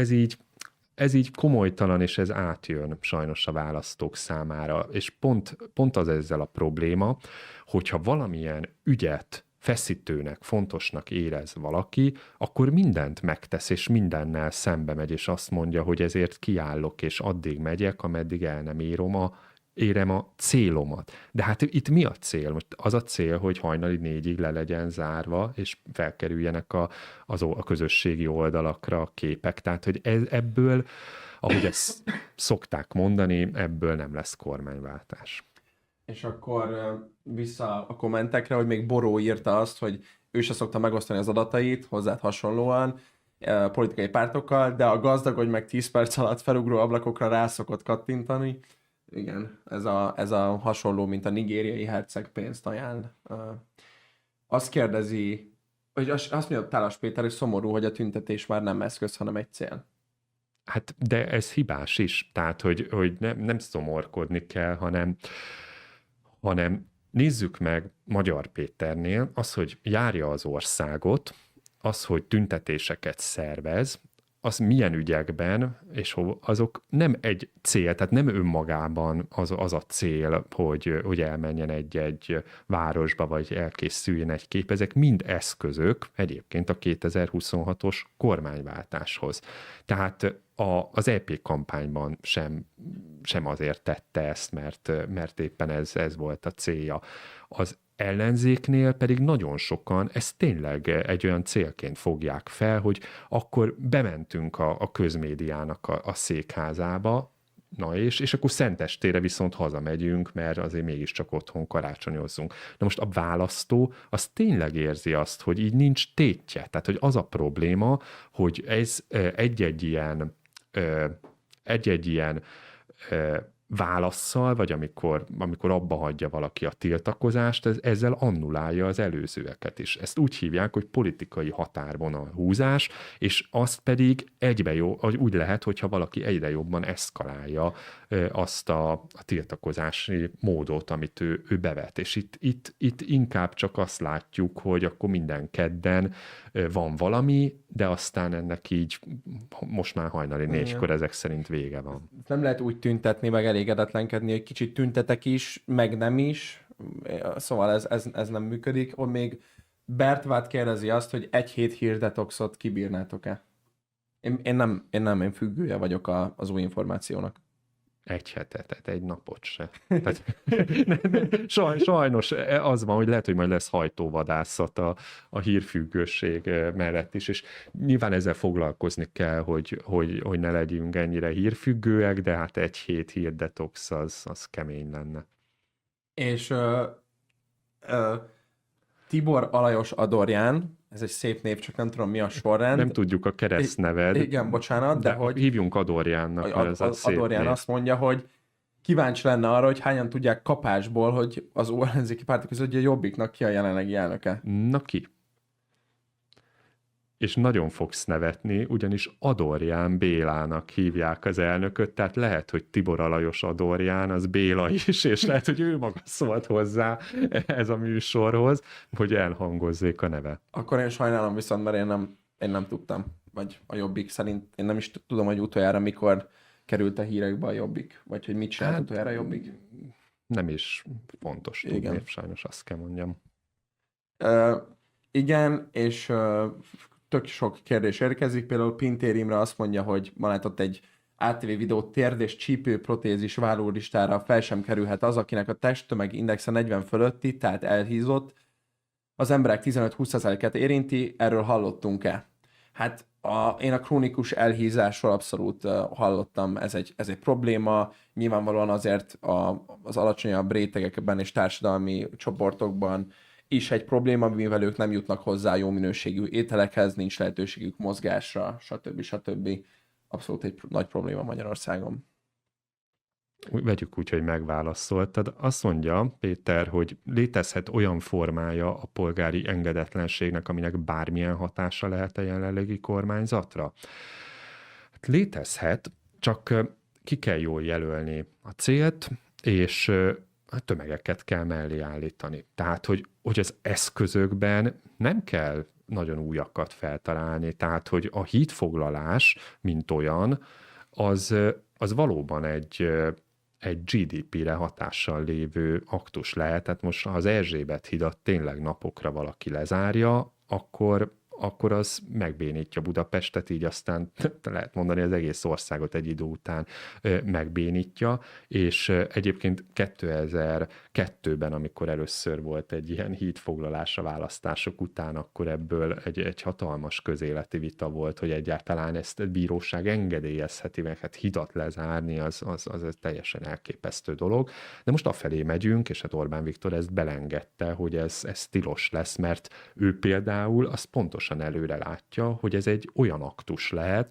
ez így komolytalan, és ez átjön sajnos a választók számára. És pont az ezzel a probléma, hogyha valamilyen ügyet feszítőnek, fontosnak érez valaki, akkor mindent megtesz, és mindennel szembe megy, és azt mondja, hogy ezért kiállok, és addig megyek, ameddig el nem érem a célomat. De hát itt mi a cél? Most az a cél, hogy hajnali 4-ig le legyen zárva, és felkerüljenek a közösségi oldalakra a képek. Tehát, hogy ebből, ahogy ezt szokták mondani, ebből nem lesz kormányváltás. És akkor vissza a kommentekre, hogy még Boró írta azt, hogy ő se szokta megosztani az adatait, hozzád hasonlóan, politikai pártokkal, de a gazdagodj meg 10 perc alatt felugró ablakokra rá szokott kattintani. Igen, ez a hasonló, mint a nigériai herceg pénzt ajánl. Azt kérdezi, hogy azt mondja Tálas Péter, hogy szomorú, hogy a tüntetés már nem eszköz, hanem egy cél. Hát, de ez hibás is. Tehát, hogy nem szomorkodni kell, hanem nézzük meg Magyar Péternél az, hogy járja az országot, az, hogy tüntetéseket szervez, az milyen ügyekben, és azok nem egy cél, tehát nem önmagában az a cél, hogy elmenjen egy városba, vagy elkészüljön egy kép. Ezek mind eszközök egyébként a 2026-os kormányváltáshoz. Tehát az EP kampányban sem azért tette ezt, mert éppen ez volt a célja. Az ellenzéknél pedig nagyon sokan ezt tényleg egy olyan célként fogják fel, hogy akkor bementünk a közmédiának a székházába, na és akkor szentestére viszont hazamegyünk, mert azért mégiscsak otthon karácsonyozzunk. Na most a választó az tényleg érzi azt, hogy így nincs tétje. Tehát, hogy az a probléma, hogy ez egy-egy ilyen válasszal, vagy amikor abba hagyja valaki a tiltakozást, ezzel annulálja az előzőeket is. Ezt úgy hívják, hogy politikai határvonal húzás, és azt pedig úgy lehet, hogyha valaki egyre jobban eszkalálja azt a tiltakozási módot, amit ő bevet. És itt inkább csak azt látjuk, hogy akkor minden kedden van valami, de aztán ennek így most már hajnali 4-kor ezek szerint vége van. Nem lehet úgy tüntetni, meg elégedetlenkedni, hogy kicsit tüntetek is, meg nem is. Szóval ez nem működik. Ott még Bertvát kérdezi azt, hogy 1 hét hírdetoxot kibírnátok-e? Én függője vagyok az új információnak. 1 hetet, tehát 1 napot se. Tehát, sajnos az van, hogy lehet, hogy majd lesz hajtóvadászat a hírfüggőség mellett is, és nyilván ezzel foglalkozni kell, hogy ne legyünk ennyire hírfüggőek, de hát 1 hét hírdetox az kemény lenne. És Tibor Alajos Adorján, ez egy szép név, csak nem tudom mi a sorrend. Nem tudjuk a keresztneved. Igen, bocsánat, de hogy... Hívjunk Adorjánnak, mert ez a szép Adorján név. azt mondja, hogy kíváncsi lenne arra, hogy hányan tudják kapásból, hogy az ellenzéki pártok között a Jobbiknak ki a jelenlegi elnöke. Na ki? És nagyon fogsz nevetni, ugyanis Adorján Bélának hívják az elnököt, tehát lehet, hogy Tibor Alajos Adorján, az Béla is, és lehet, hogy ő maga szólt hozzá ez a műsorhoz, hogy elhangozzék a neve. Akkor én sajnálom viszont, mert én nem tudtam. Vagy a Jobbik szerint, én nem is tudom, hogy utoljára mikor került a hírekbe a Jobbik, vagy hogy mit csinált utoljára a Jobbik. Nem is fontos tudni, sajnos azt kell mondjam. Igen, és tök sok kérdés érkezik. Például Pintér Imre azt mondja, hogy ma látott egy ATV videót, térd és csípő protézis vállólistára fel sem kerülhet az, akinek a testtömeg indexe 40 fölötti, tehát elhízott. Az emberek 15-20%-et érinti, erről hallottunk-e? Hát én a krónikus elhízásról abszolút hallottam, ez egy probléma, nyilvánvalóan azért az alacsonyabb rétegekben és társadalmi csoportokban is egy probléma, mivel ők nem jutnak hozzá jó minőségű ételekhez, nincs lehetőségük mozgásra, stb. Abszolút egy nagy probléma Magyarországon. Vegyük úgy, hogy megválaszoltad. Azt mondja Péter, hogy létezhet olyan formája a polgári engedetlenségnek, aminek bármilyen hatása lehet a jelenlegi kormányzatra? Hát létezhet, csak ki kell jól jelölni a célt, és a tömegeket kell mellé állítani. Tehát, hogy az eszközökben nem kell nagyon újakat feltalálni. Tehát, hogy a hídfoglalás, mint olyan, az valóban egy GDP-re hatással lévő aktus lehet. Tehát most, ha az Erzsébet hidat tényleg napokra valaki lezárja, akkor az megbénítja Budapestet, így aztán lehet mondani az egész országot egy idő után megbénítja, és egyébként 2002-ben, amikor először volt egy ilyen hídfoglalás a választások után, akkor ebből egy hatalmas közéleti vita volt, hogy egyáltalán ezt a bíróság engedélyezheti, meg hát hidat lezárni, az teljesen elképesztő dolog. De most afelé megyünk, és hát Orbán Viktor ezt belengedte, hogy ez tilos lesz, mert ő például azt pontosan előre látja, hogy ez egy olyan aktus lehet,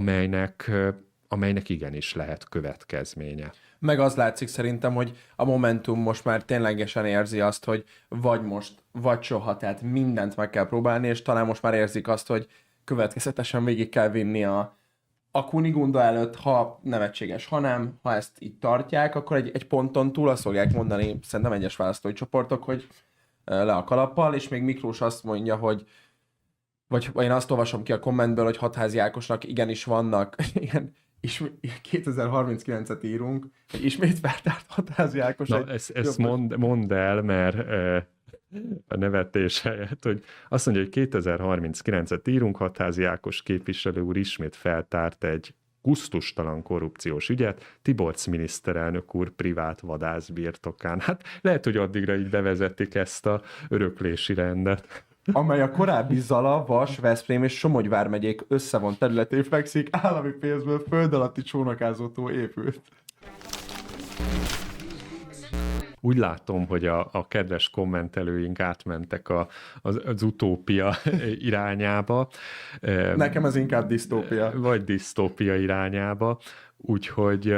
amelynek igenis lehet következménye. Meg az látszik szerintem, hogy a Momentum most már ténylegesen érzi azt, hogy vagy most, vagy soha, tehát mindent meg kell próbálni, és talán most már érzik azt, hogy következetesen végig kell vinni a Kunigunda előtt, ha nevetséges, ha nem, ha ezt így tartják, akkor egy ponton túl azt fogják mondani, szerintem egyes választói csoportok, hogy le a kalappal, és még Miklós azt mondja, hogy vagy én azt olvasom ki a kommentből, hogy Hatházi Ákosnak igenis vannak ilyen 2039-et írunk, hogy ismét feltárt Hatházi Ákos. Na, ezt mondd el, mert a nevetés helyett, hogy azt mondja, hogy 2039-et írunk, Hatházi Ákos képviselő úr ismét feltárt egy gusztustalan korrupciós ügyet Tiborcs miniszterelnök úr privát vadászbirtokán. Hát lehet, hogy addigra így bevezetik ezt a öröklési rendet. Amely a korábbi Zala, Vas, Veszprém és Somogy vármegyék összevont területén fekszik, állami pénzből föld alatti csónakázótó épült. Úgy látom, hogy a kedves kommentelőink átmentek az utópia irányába. Nekem ez inkább disztópia. Vagy disztópia irányába. Úgyhogy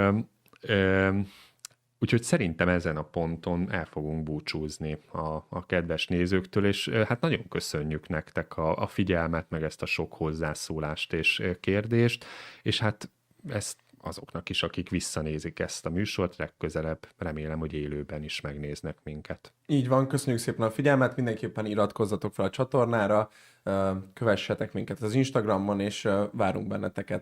szerintem ezen a ponton el fogunk búcsúzni a kedves nézőktől, és hát nagyon köszönjük nektek a figyelmet, meg ezt a sok hozzászólást és kérdést, és hát ezt azoknak is, akik visszanézik ezt a műsort, legközelebb remélem, hogy élőben is megnéznek minket. Így van, köszönjük szépen a figyelmet, mindenképpen iratkozzatok fel a csatornára, kövessetek minket az Instagramon, és várunk benneteket